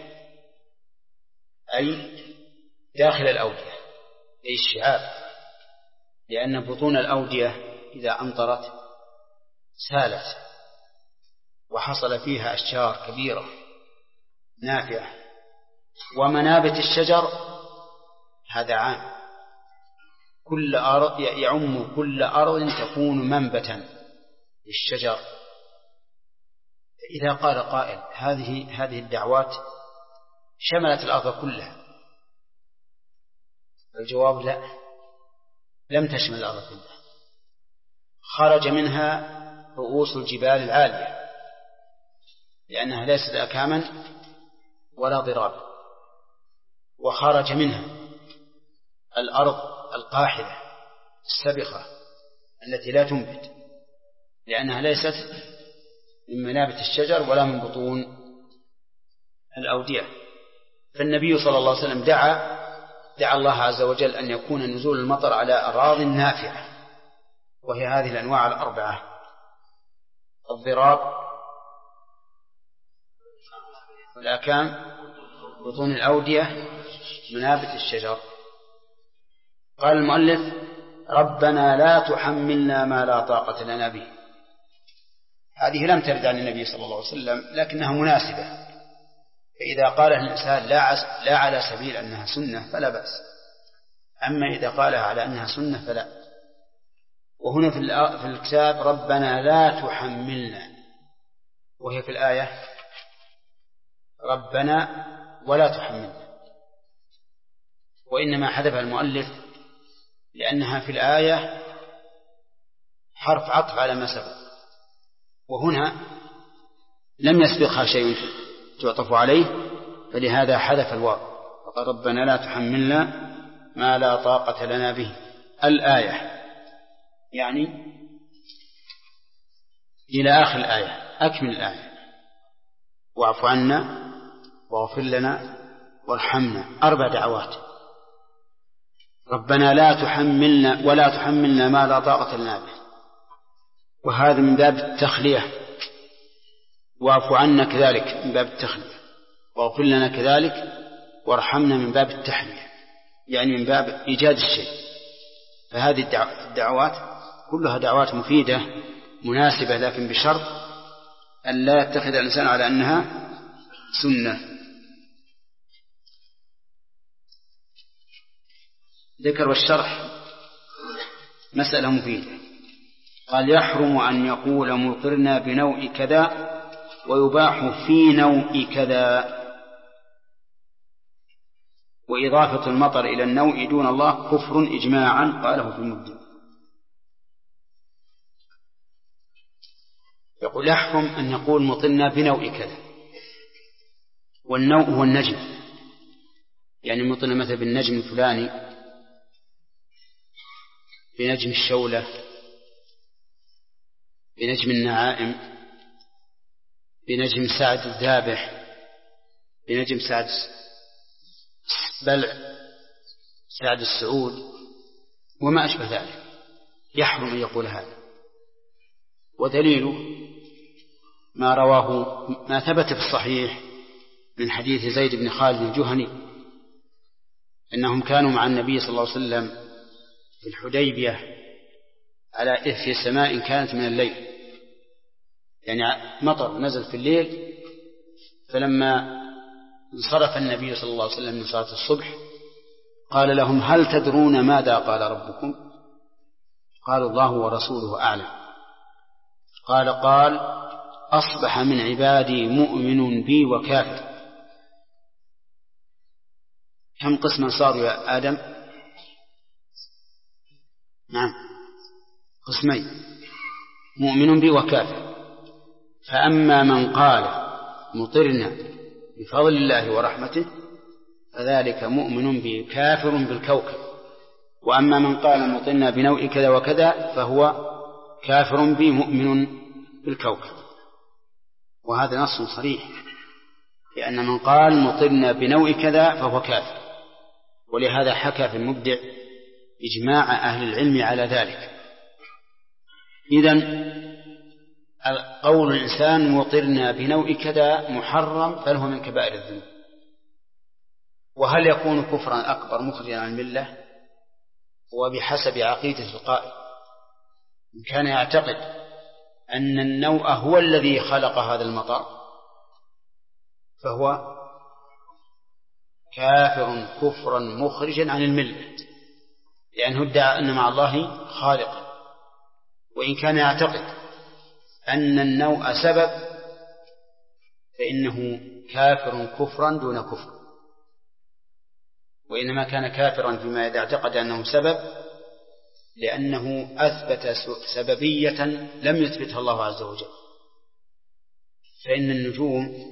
أي داخل الأودية أي الشعاب، لأن بطون الأودية إذا أمطرت سالت وحصل فيها أشجار كبيرة نافعة. ومنابت الشجر هذا عام، كل أرض يعم كل أرض تكون منبتا للشجر. إذا قال قائل هذه الدعوات شملت الأرض كلها، الجواب لا، لم تشمل الأرض كلها، خرج منها رؤوس الجبال العالية لأنها ليست أكاما ولا ضراب، وخرج منها الأرض القاحلة السبخة التي لا تنبت لأنها ليست من منابت الشجر ولا من بطون الأودية. فالنبي صلى الله عليه وسلم دعا الله عز وجل أن يكون نزول المطر على أراض نافعة، وهي هذه الأنواع الأربعة: الضراب والأكام، بطون الأودية، منابت الشجر. قال المؤلف: ربنا لا تحملنا ما لا طاقة لنا به. هذه لم ترد عن النبي صلى الله عليه وسلم لكنها مناسبة، فإذا قالها الإنسان لا على سبيل أنها سنة فلا بأس، أما إذا قالها على أنها سنة فلا. وهنا في الكتاب ربنا لا تحملنا، وهي في الآية ربنا ولا تحملنا، وإنما حذفها المؤلف لأنها في الآية حرف عطف على ما سبق، وهنا لم يسبقها شيء تعطف عليه، فلهذا حذف الواو فقال ربنا لا تحملنا ما لا طاقة لنا به. الآية يعني إلى آخر الآية، أكمل الآية: واعف عنا واغفر لنا وارحمنا. 4 دعوات: ربنا لا تحملنا ولا تحملنا ما لا طاقة لنا به، وهذا من باب التخلية، واعف عنا كذلك من باب التخلية، واغفر لنا كذلك، وارحمنا من باب التحمية، يعني من باب إيجاد الشيء. فهذه الدعوات كلها دعوات مفيدة مناسبة، لكن بشرط أن لا يتخذ الإنسان على أنها سنة. ذكر والشرح مسألة مفيدة. قال: يحرم أن يقول مطرنا بنوع كذا ويباح في نوع كذا، وإضافة المطر إلى النوع دون الله كفر إجماعا، قاله في المبدع. يقول: يحرم أن يقول مطرنا بنوع كذا، والنوع هو النجم، يعني مطرنا مثلا بالنجم الفلاني، بنجم الشولة، بنجم النعائم، بنجم سعد الذابح، بنجم سعد بلع، سعد السعود، وما أشبه ذلك. يحرم أن يقول هذا، ودليله ما ثبت في الصحيح من حديث زيد بن خالد الجهني أنهم كانوا مع النبي صلى الله عليه وسلم في الحديبية على إثر سماء كانت من الليل، يعني مطر نزل في الليل، فلما انصرف النبي صلى الله عليه وسلم من صلاة الصبح قال لهم: هل تدرون ماذا قال ربكم؟ قالوا: الله ورسوله أعلم. قال: أصبح من عبادي مؤمن بي وكافر. كم قسما صاروا يا آدم؟ نعم، قسمين: مؤمن بي وكافر. فأما من قال مطرنا بفضل الله ورحمته فذلك مؤمن بي كافر بالكوكب، وأما من قال مطرنا بنوع كذا وكذا فهو كافر بي مؤمن بالكوكب. وهذا نص صريح، لأن من قال مطرنا بنوع كذا فهو كافر، ولهذا حكى في المبدع إجماع أهل العلم على ذلك. إذن قول الإنسان مطرنا بنوع كذا محرم، فهو من كبائر الذنوب. وهل يكون كفرا أكبر مخرجا عن الملة؟ وبحسب عقيدة القائل، إن كان يعتقد أن النوء هو الذي خلق هذا المطر فهو كافر كفرا مخرجا عن الملة، لأنه ادعى أن مع الله خالق. وإن كان يعتقد أن النوء سبب فإنه كافر كفرا دون كفر. وإنما كان كافرا فيما إذا اعتقد أنه سبب، لأنه أثبت سببية لم يثبتها الله عز وجل. فإن النجوم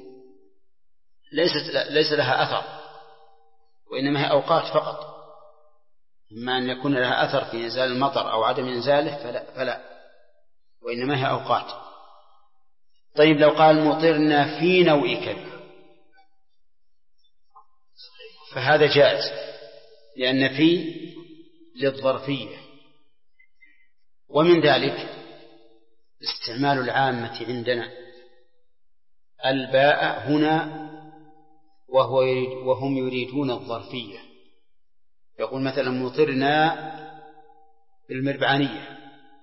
ليس لها أثر، وإنما هي أوقات فقط. إما أن يكون لها أثر في إنزال المطر أو عدم إنزاله فلا، وإنما هي أوقات. طيب لو قال مطرنا في نوء كذا فهذا جائز، لأن في للظرفية. ومن ذلك استعمال العامة عندنا الباء هنا وهم يريدون الظرفية. يقول مثلا مطرنا بالمربعانية،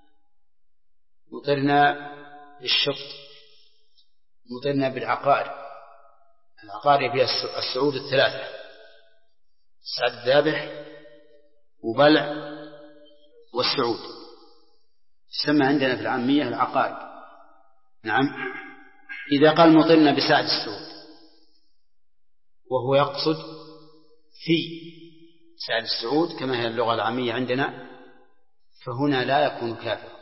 مطرنا بالشط، مطرنا بالعقارب. العقارب هي السعود الثلاثة: السعد الذابح وبلع والسعود، تسمى عندنا في العامية العقارب. نعم. إذا قال مطرنا بسعد السعود وهو يقصد في سعد السعود كما هي اللغة العامية عندنا، فهنا لا يكون كافرا.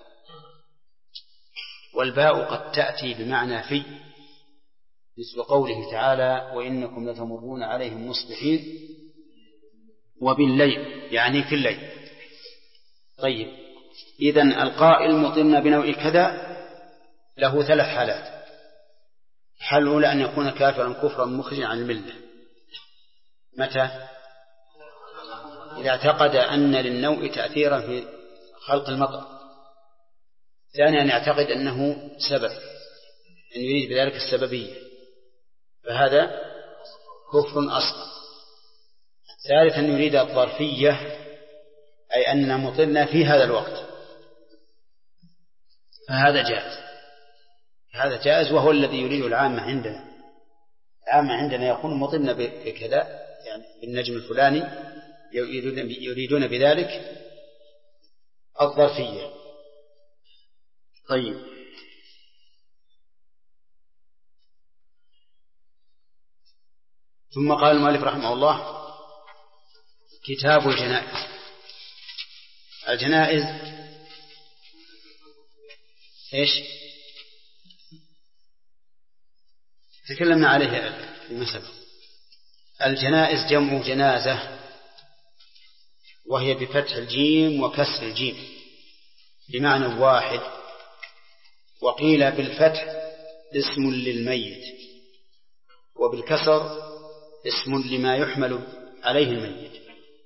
والباء قد تأتي بمعنى في، مثل قوله تعالى وإنكم لتمرون عليهم مصبحين وبالليل، يعني في الليل. طيب إذن القائل مطرنا بنوع كذا له 3 حالات. الحالة الأولى أن يكون كافرا كفرا مخرجا عن الملة. متى؟ إذا اعتقد أن للنوء تأثيرا في خلق المطر. ثانيا أن يعتقد أنه سبب، أن يريد بذلك السببية، فهذا كفر أصغر. ثالثا أن يريد الظرفية، أي أننا مطرنا في هذا الوقت، فهذا جائز. هذا جائز، وهو الذي يريد العامة عندنا. العامة عندنا يقول مطرنا بكذا، يعني بالنجم الفلاني، يريدون بذلك الظرفية. طيب ثم قال المؤلف رحمه الله كتاب الجنائز. الجنائز ايش تكلمنا عليها فيما سبق. الجنائز جمع جنازة، وهي بفتح الجيم وكسر الجيم بمعنى واحد. وقيل بالفتح اسم للميت، وبالكسر اسم لما يحمل عليه الميت.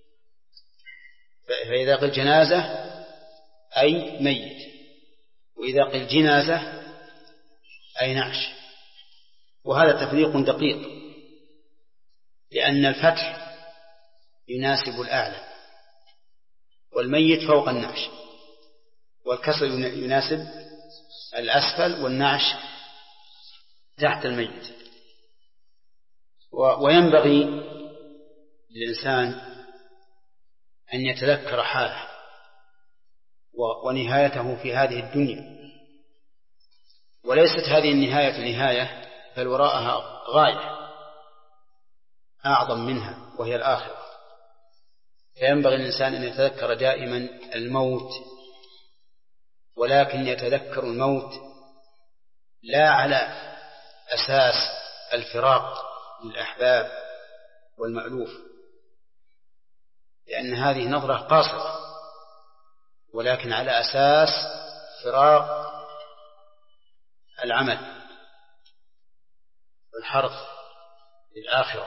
فإذا قل جنازة أي ميت، وإذا قل جنازة أي نعش. وهذا تفريق دقيق، لأن الفتح يناسب الأعلى والميت فوق النعش، والكسر يناسب الأسفل والنعش تحت الميت. وينبغي للإنسان أن يتذكر حاله ونهايته في هذه الدنيا، وليست هذه النهاية نهاية، بل وراءها غاية أعظم منها وهي الآخرة. فينبغي الإنسان أن يتذكر دائما الموت، ولكن يتذكر الموت لا على أساس الفراق للأحباب والمألوف، لأن هذه نظرة قاصرة، ولكن على أساس فراق العمل والحرث للآخرة.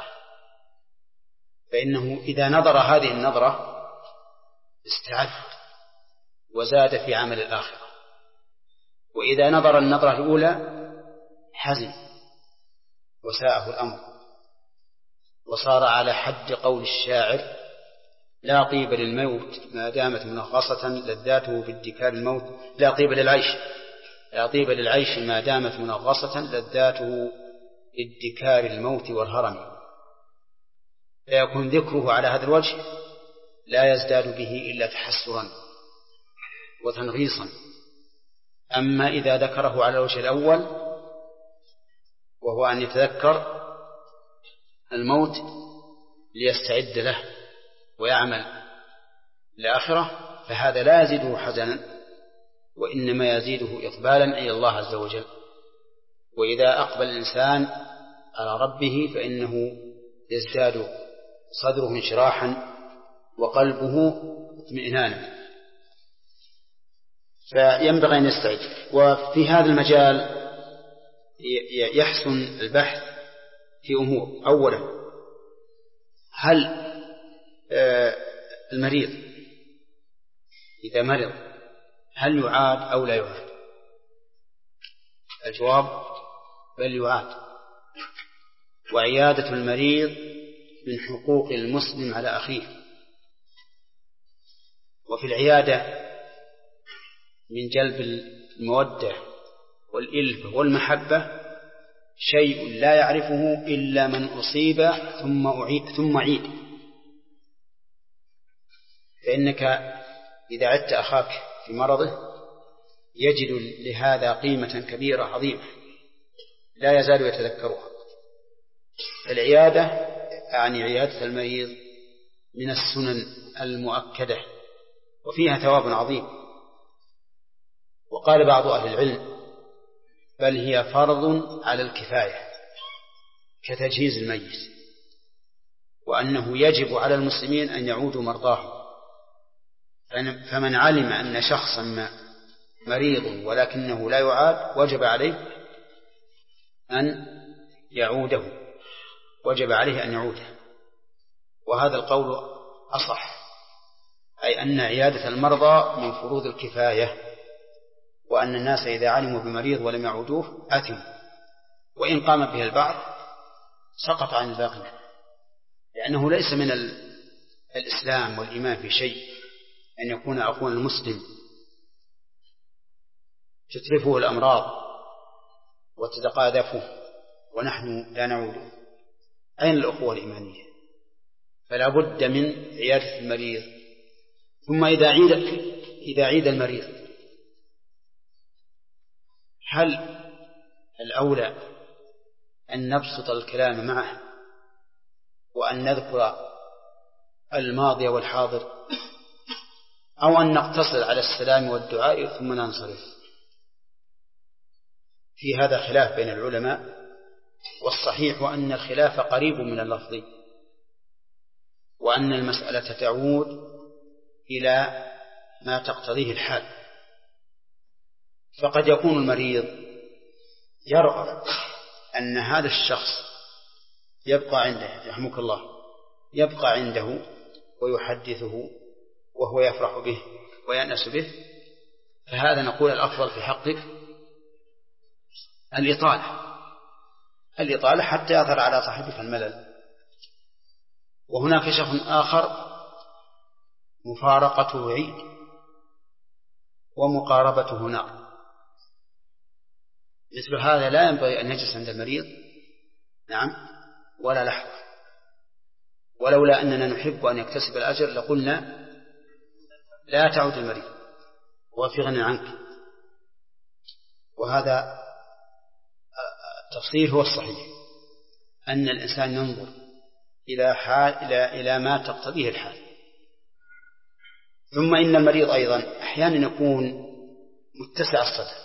فإنه إذا نظر هذه النظرة استعد وزاد في عمل الآخرة، وإذا نظر النظرة الأولى حزن وساءه الأمر، وصار على حد قول الشاعر: لا طيب للموت ما دامت منغصة لذاته بادكار الموت. لا طيب للعيش، لا طيب للعيش ما دامت منغصة لذاته بادكار الموت والهرم. فيكون ذكره على هذا الوجه لا يزداد به إلا تحسرا وتنغيصا. أما إذا ذكره على الوجه الأول وهو أن يتذكر الموت ليستعد له ويعمل الآخرة فهذا لا يزيده حزنا، وإنما يزيده إقبالا إلى الله عز وجل. وإذا أقبل الإنسان على ربه فإنه يزداد صدره انشراحا وقلبه اطمئنانا، فينبغي أن يستعد. وفي هذا المجال يحسن البحث في أمور. أولا، هل المريض إذا مرض هل يعاد أو لا يعاد؟ الجواب بل يعاد. وعيادة المريض من حقوق المسلم على أخيه. وفي العيادة من جلب المودة والإلفة والمحبة شيء لا يعرفه إلا من أصيب ثم عيد. فإنك إذا عدت أخاك في مرضه يجد لهذا قيمة كبيرة عظيمة لا يزال يتذكرها. العيادة يعني عيادة المريض من السنن المؤكدة وفيها ثواب عظيم. وقال بعض أهل العلم بل هي فرض على الكفاية كتجهيز الميت، وأنه يجب على المسلمين أن يعودوا مرضاهم. فمن علم أن شخصا ما مريض ولكنه لا يعاد وجب عليه أن يعوده، وجب عليه أن يعوده. وهذا القول أصح، أي أن عيادة المرضى من فروض الكفاية، وأن الناس إذا علموا بمريض ولم يعودوه أثموا، وإن قام به البعض سقط عن الباقي، لأنه ليس من الإسلام والإيمان في شيء أن يكون أخونا المسلم تتلفه الأمراض وتتقاذفه ونحن لا نعوده. أين الأخوة الإيمانية؟ فلا بد من عيادة المريض. ثم إذا عيد المريض هل الأولى أن نبسط الكلام معه وأن نذكر الماضي والحاضر، أو أن نقتصر على السلام والدعاء ثم ننصرف؟ في هذا خلاف بين العلماء، والصحيح أن الخلاف قريب من اللفظ، وأن المسألة تعود إلى ما تقتضيه الحال. فقد يكون المريض يرغب أن هذا الشخص يبقى عنده، رحمك الله، يبقى عنده ويحدثه وهو يفرح به ويأنس به، فهذا نقول الأفضل في حقك الإطالة حتى يظهر على صاحبك الملل. وهناك شخص آخر مفارقته عيد ومقاربته نار، مثل هذا لا ينبغي أن يجلس عند المريض ولا لحظة. ولولا أننا نحب أن يكتسب الأجر لقلنا لا تعود المريض وفي غنى عنك. وهذا التفصيل هو الصحيح، أن الإنسان ينظر إلى ما تقتضيه الحال. ثم إن المريض أيضا أحيانا يكون متسع الصدر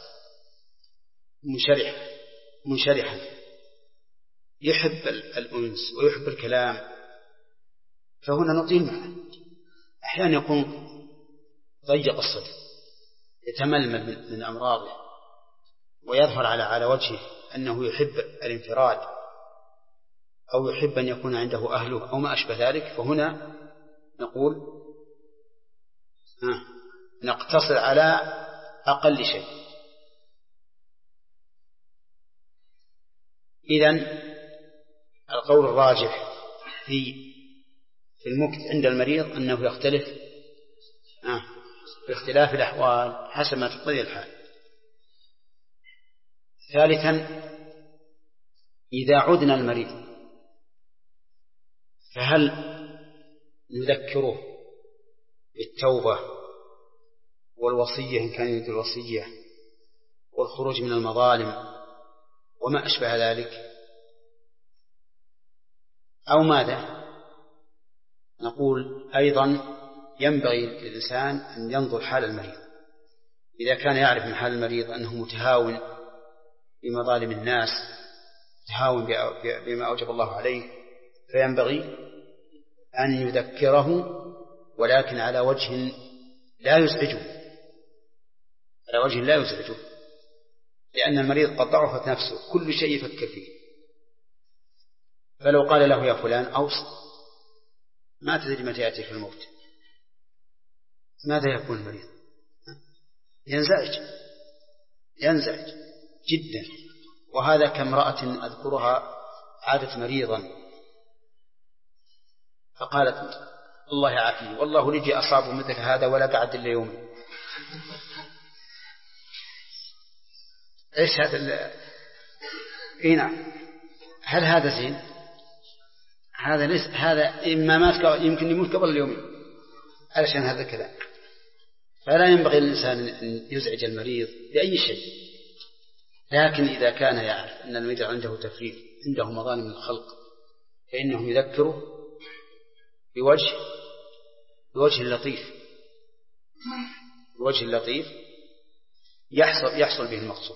منشرحا، يحب الأنس ويحب الكلام، فهنا نطيل معه. أحيانا يكون ضيق الصدر يتململ من أمراضه ويظهر على وجهه أنه يحب الانفراد أو يحب أن يكون عنده أهله أو ما أشبه ذلك، فهنا نقول نقتصر على أقل شيء. إذن القول الراجح في المكث عند المريض أنه يختلف باختلاف الأحوال حسب ما تقتضي الحال. ثالثا، إذا عدنا المريض فهل نذكره بالتوبة والوصية إن كان يريد الوصية والخروج من المظالم وما أشبه ذلك، أو ماذا؟ نقول أيضا ينبغي للإنسان أن ينظر حال المريض. إذا كان يعرف من حال المريض أنه متهاون بمظالم الناس، متهاون بما أوجب الله عليه، فينبغي أن يذكره، ولكن على وجه لا يزعجه، لأن المريض قد ضعفت نفسه، كل شيء يفكر فيه. فلو قال له يا فلان أوص، ما تدري متى يأتيك الموت، ماذا يكون المريض؟ ينزعج جدا. وهذا كامرأة أذكرها عادت مريضا فقالت الله يعافيه والله لجي أصاب مثل هذا ولا قعد إلا يومي. إيش هذا نعم، هل هذا زين؟ هذا إما مات يمكن يموت قبل اليوم علشان هذا كذا. فلا ينبغي للإنسان أن يزعج المريض بأي شيء، لكن إذا كان يعرف أن المريض عنده تفريط، عنده مظالم الخلق، فإنه يذكره بوجه لطيف يحصل به المقصود.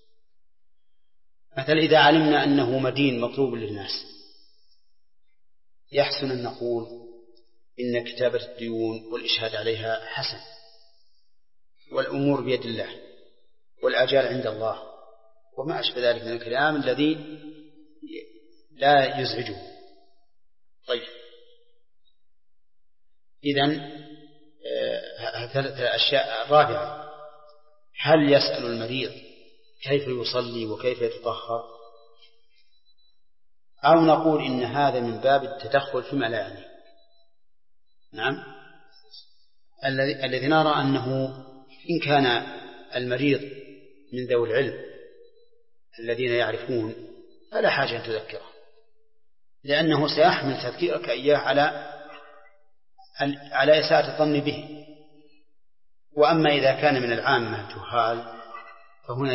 مثلا إذا علمنا أنه مدين مطلوب للناس، يحسن أن نقول إن كتابة الديون والإشهاد عليها حسن، والأمور بيد الله، والأجال عند الله، وما أشبه ذلك من الكلام الذي لا يزعجه. طيب، إذن ثلاثة أشياء. الرابعة، هل يسأل المريض كيف يصلي وكيف يتطهر، أو نقول إن هذا من باب التدخل فيما لا يعنيه؟ نعم، الذي نرى أنه إن كان المريض من ذوي العلم الذين يعرفون فلا حاجة أن تذكره، لأنه سيحمل تذكيرك إياه على إساءة الظن به. وأما إذا كان من العامة جهال فهنا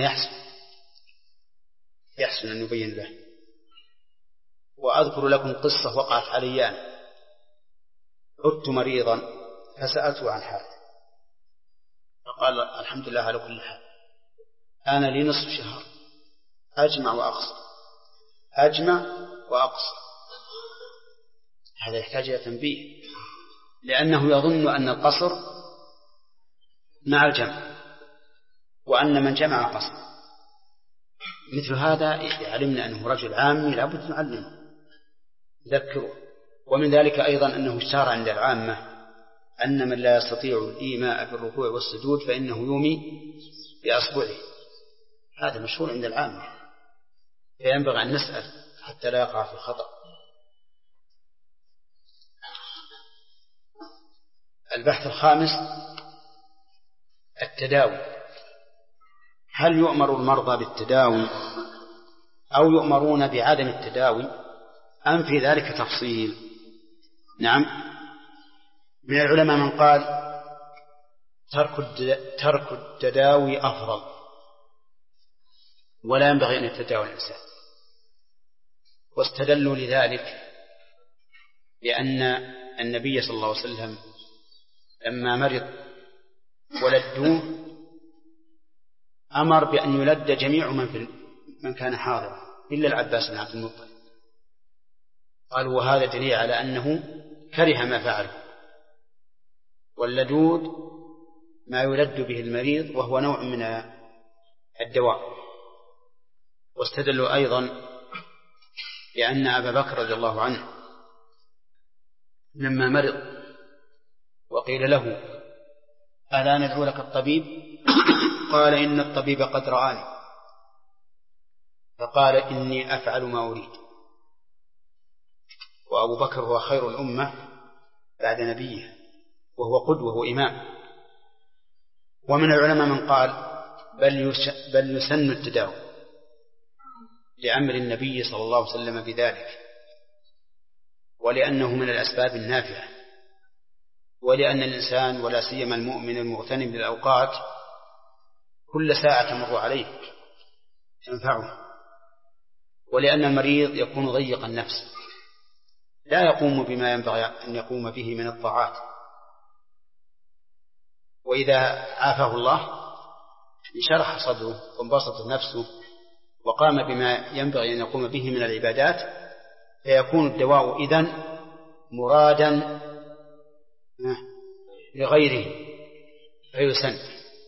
يحسن أن يبين له. وأذكر لكم قصة وقعت علي أنا. عدت مريضا فسألته عن حالي، فقال الحمد لله على كل حال، أنا لي نصف شهر أجمع وأقصر. هذا يحتاج إلى تنبيه، لأنه يظن أن القصر مع الجمع، وأن من جمع قصر. مثل هذا علمنا أنه رجل عامي لابد نعلمه، ذكره. ومن ذلك أيضا أنه اشتهر عند العامة أن من لا يستطيع الإيماء بالركوع والسجود فإنه يومي بأصبعه. هذا مشهور عند العامة، فينبغي أن نسأل حتى لا يقع في الخطأ. البحث الخامس، التداوي. هل يؤمر المرضى بالتداوي أو يؤمرون بعدم التداوي، أم في ذلك تفصيل؟ نعم، من العلماء من قال ترك التداوي أفضل، ولا ينبغي أن يتداوى الإنسان. واستدلوا لذلك لأن النبي صلى الله عليه وسلم لما مرض ولدوه أمر بأن يلد جميع من كان حاضرا إلا العباس بن عبد المطلب. قالوا وهذا دليل على أنه كره ما فعله. واللدود ما يلد به المريض وهو نوع من الدواء. واستدلوا أيضا لأن أبا بكر رضي الله عنه لما مرض وقيل له ألا ندعو لك الطبيب، قال إن الطبيب قد رآني، فقال إني أفعل ما أريد. وأبو بكر هو خير الأمة بعد نبيه، وهو قدوة وإمام. ومن العلماء من قال بل يسن التداوي لأمر النبي صلى الله عليه وسلم بذلك، ولأنه من الأسباب النافعة، ولأن الإنسان ولا سيما المؤمن المغتنم بالأوقات كل ساعة تمر عليه تنفعه، ولأن المريض يكون ضيق النفس لا يقوم بما ينبغي أن يقوم به من الطاعات. وإذا عافاه الله انشرح صدره وانبسطت نفسه وقام بما ينبغي أن يقوم به من العبادات، فيكون الدواء إذن مرادا لغيره فيسن.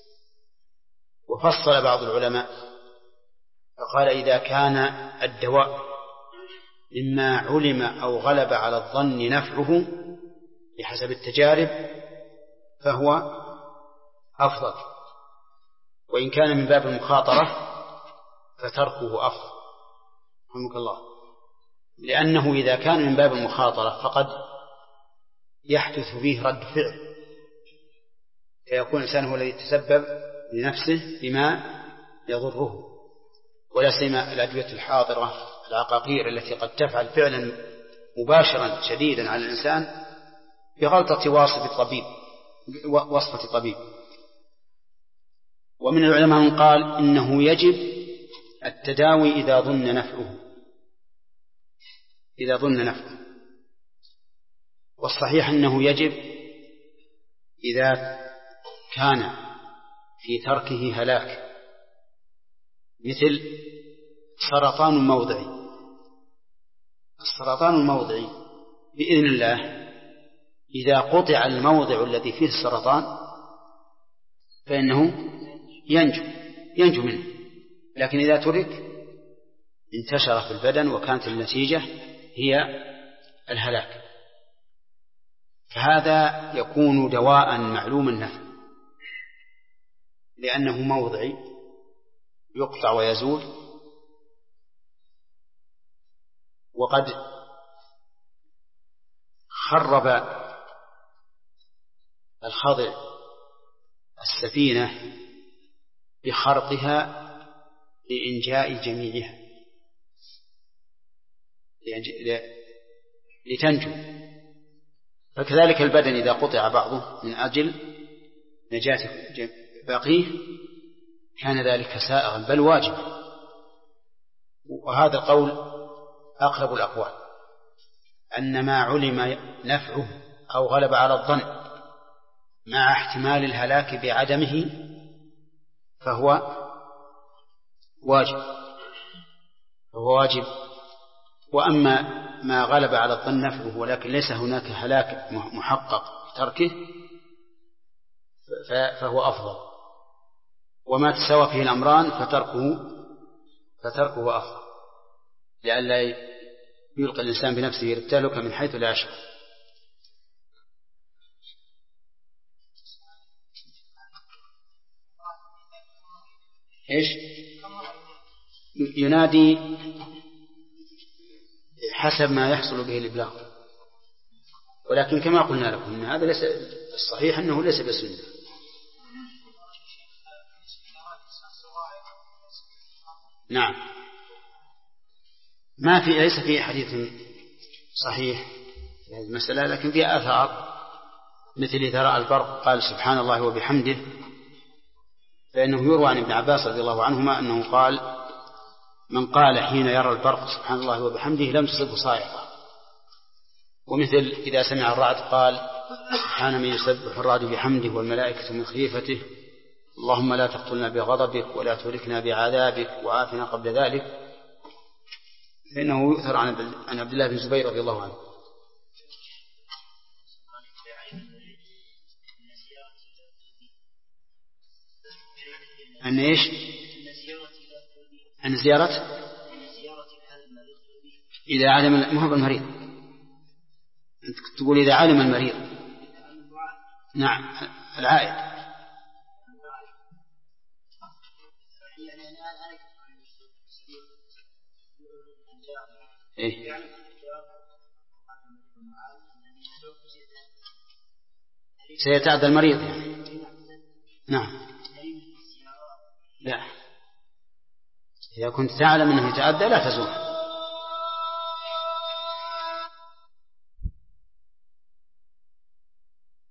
وفصل بعض العلماء فقال إذا كان الدواء مما علم أو غلب على الظن نفعه بحسب التجارب فهو أفضل، وإن كان من باب المخاطرة فتركه أفضل رحمك الله، لأنه إذا كان من باب المخاطرة فقد يحدث فيه رد فعل، فيكون الإنسان هو الذي يتسبب لنفسه بما يضره، ولا سيما الأدوية الحاضرة العقاقير التي قد تفعل فعلا مباشرا شديدا على الإنسان بغلطة وصفة طبيب. ومن العلماء من قال إنه يجب التداوي إذا ظن نفعه، والصحيح أنه يجب إذا كان في تركه هلاك، مثل سرطان الموضعي. السرطان الموضعي بإذن الله إذا قطع الموضع الذي فيه السرطان فإنه ينجو منه، لكن إذا ترك انتشر في البدن وكانت النتيجة هي الهلاك. فهذا يكون دواء معلوم النفع لأنه موضعي يقطع ويزول، وقد خرب الخضع السفينة بخرقها لإنجاء جميعها لتنجو. فكذلك البدن إذا قطع بعضه من أجل نجاة باقيه كان ذلك سائغا بل واجبا. وهذا القول أقرب الأقوال، أن ما علم نفعه أو غلب على الظن مع احتمال الهلاك بعدمه فهو واجب. وأما ما غلب على الظن نفعه ولكن ليس هناك هلاك محقق في تركه فهو أفضل، وما تساوى فيه الأمران فتركه أفضل، لئلا يلقى الإنسان بنفسه التهلكة من حيث لا يشعر. إيش؟ ينادي حسب ما يحصل به الإبلاغ، ولكن كما قلنا لكم إن هذا ليس الصحيح، أنه ليس بسنة. نعم، ليس في حديث صحيح في هذه المسألة، لكن في آثار مثل إذا رأى البرق قال سبحان الله وبحمده، فإنه يروى عن ابن عباس رضي الله عنهما أنه قال من قال حين يرى البرق سبحان الله وبحمده لم تصبه صاعقة. ومثل إذا سمع الرعد قال سبحان من يسبح الرعد بحمده والملائكة من خيفته اللهم لا تقتلنا بغضبك ولا تهلكنا بعذابك وعافنا قبل ذلك، فإنه يؤثر عن عبد الله بن الزبير رضي الله عنه. أن إيش؟ أن زيارة إذا علم المهب المريض. أنت تقول إذا علم المريض. نعم، العائد. إيه؟ سيتعدى المريض يعني. نعم، لا، إذا كنت تعلم أنه يتعدى لا تزور.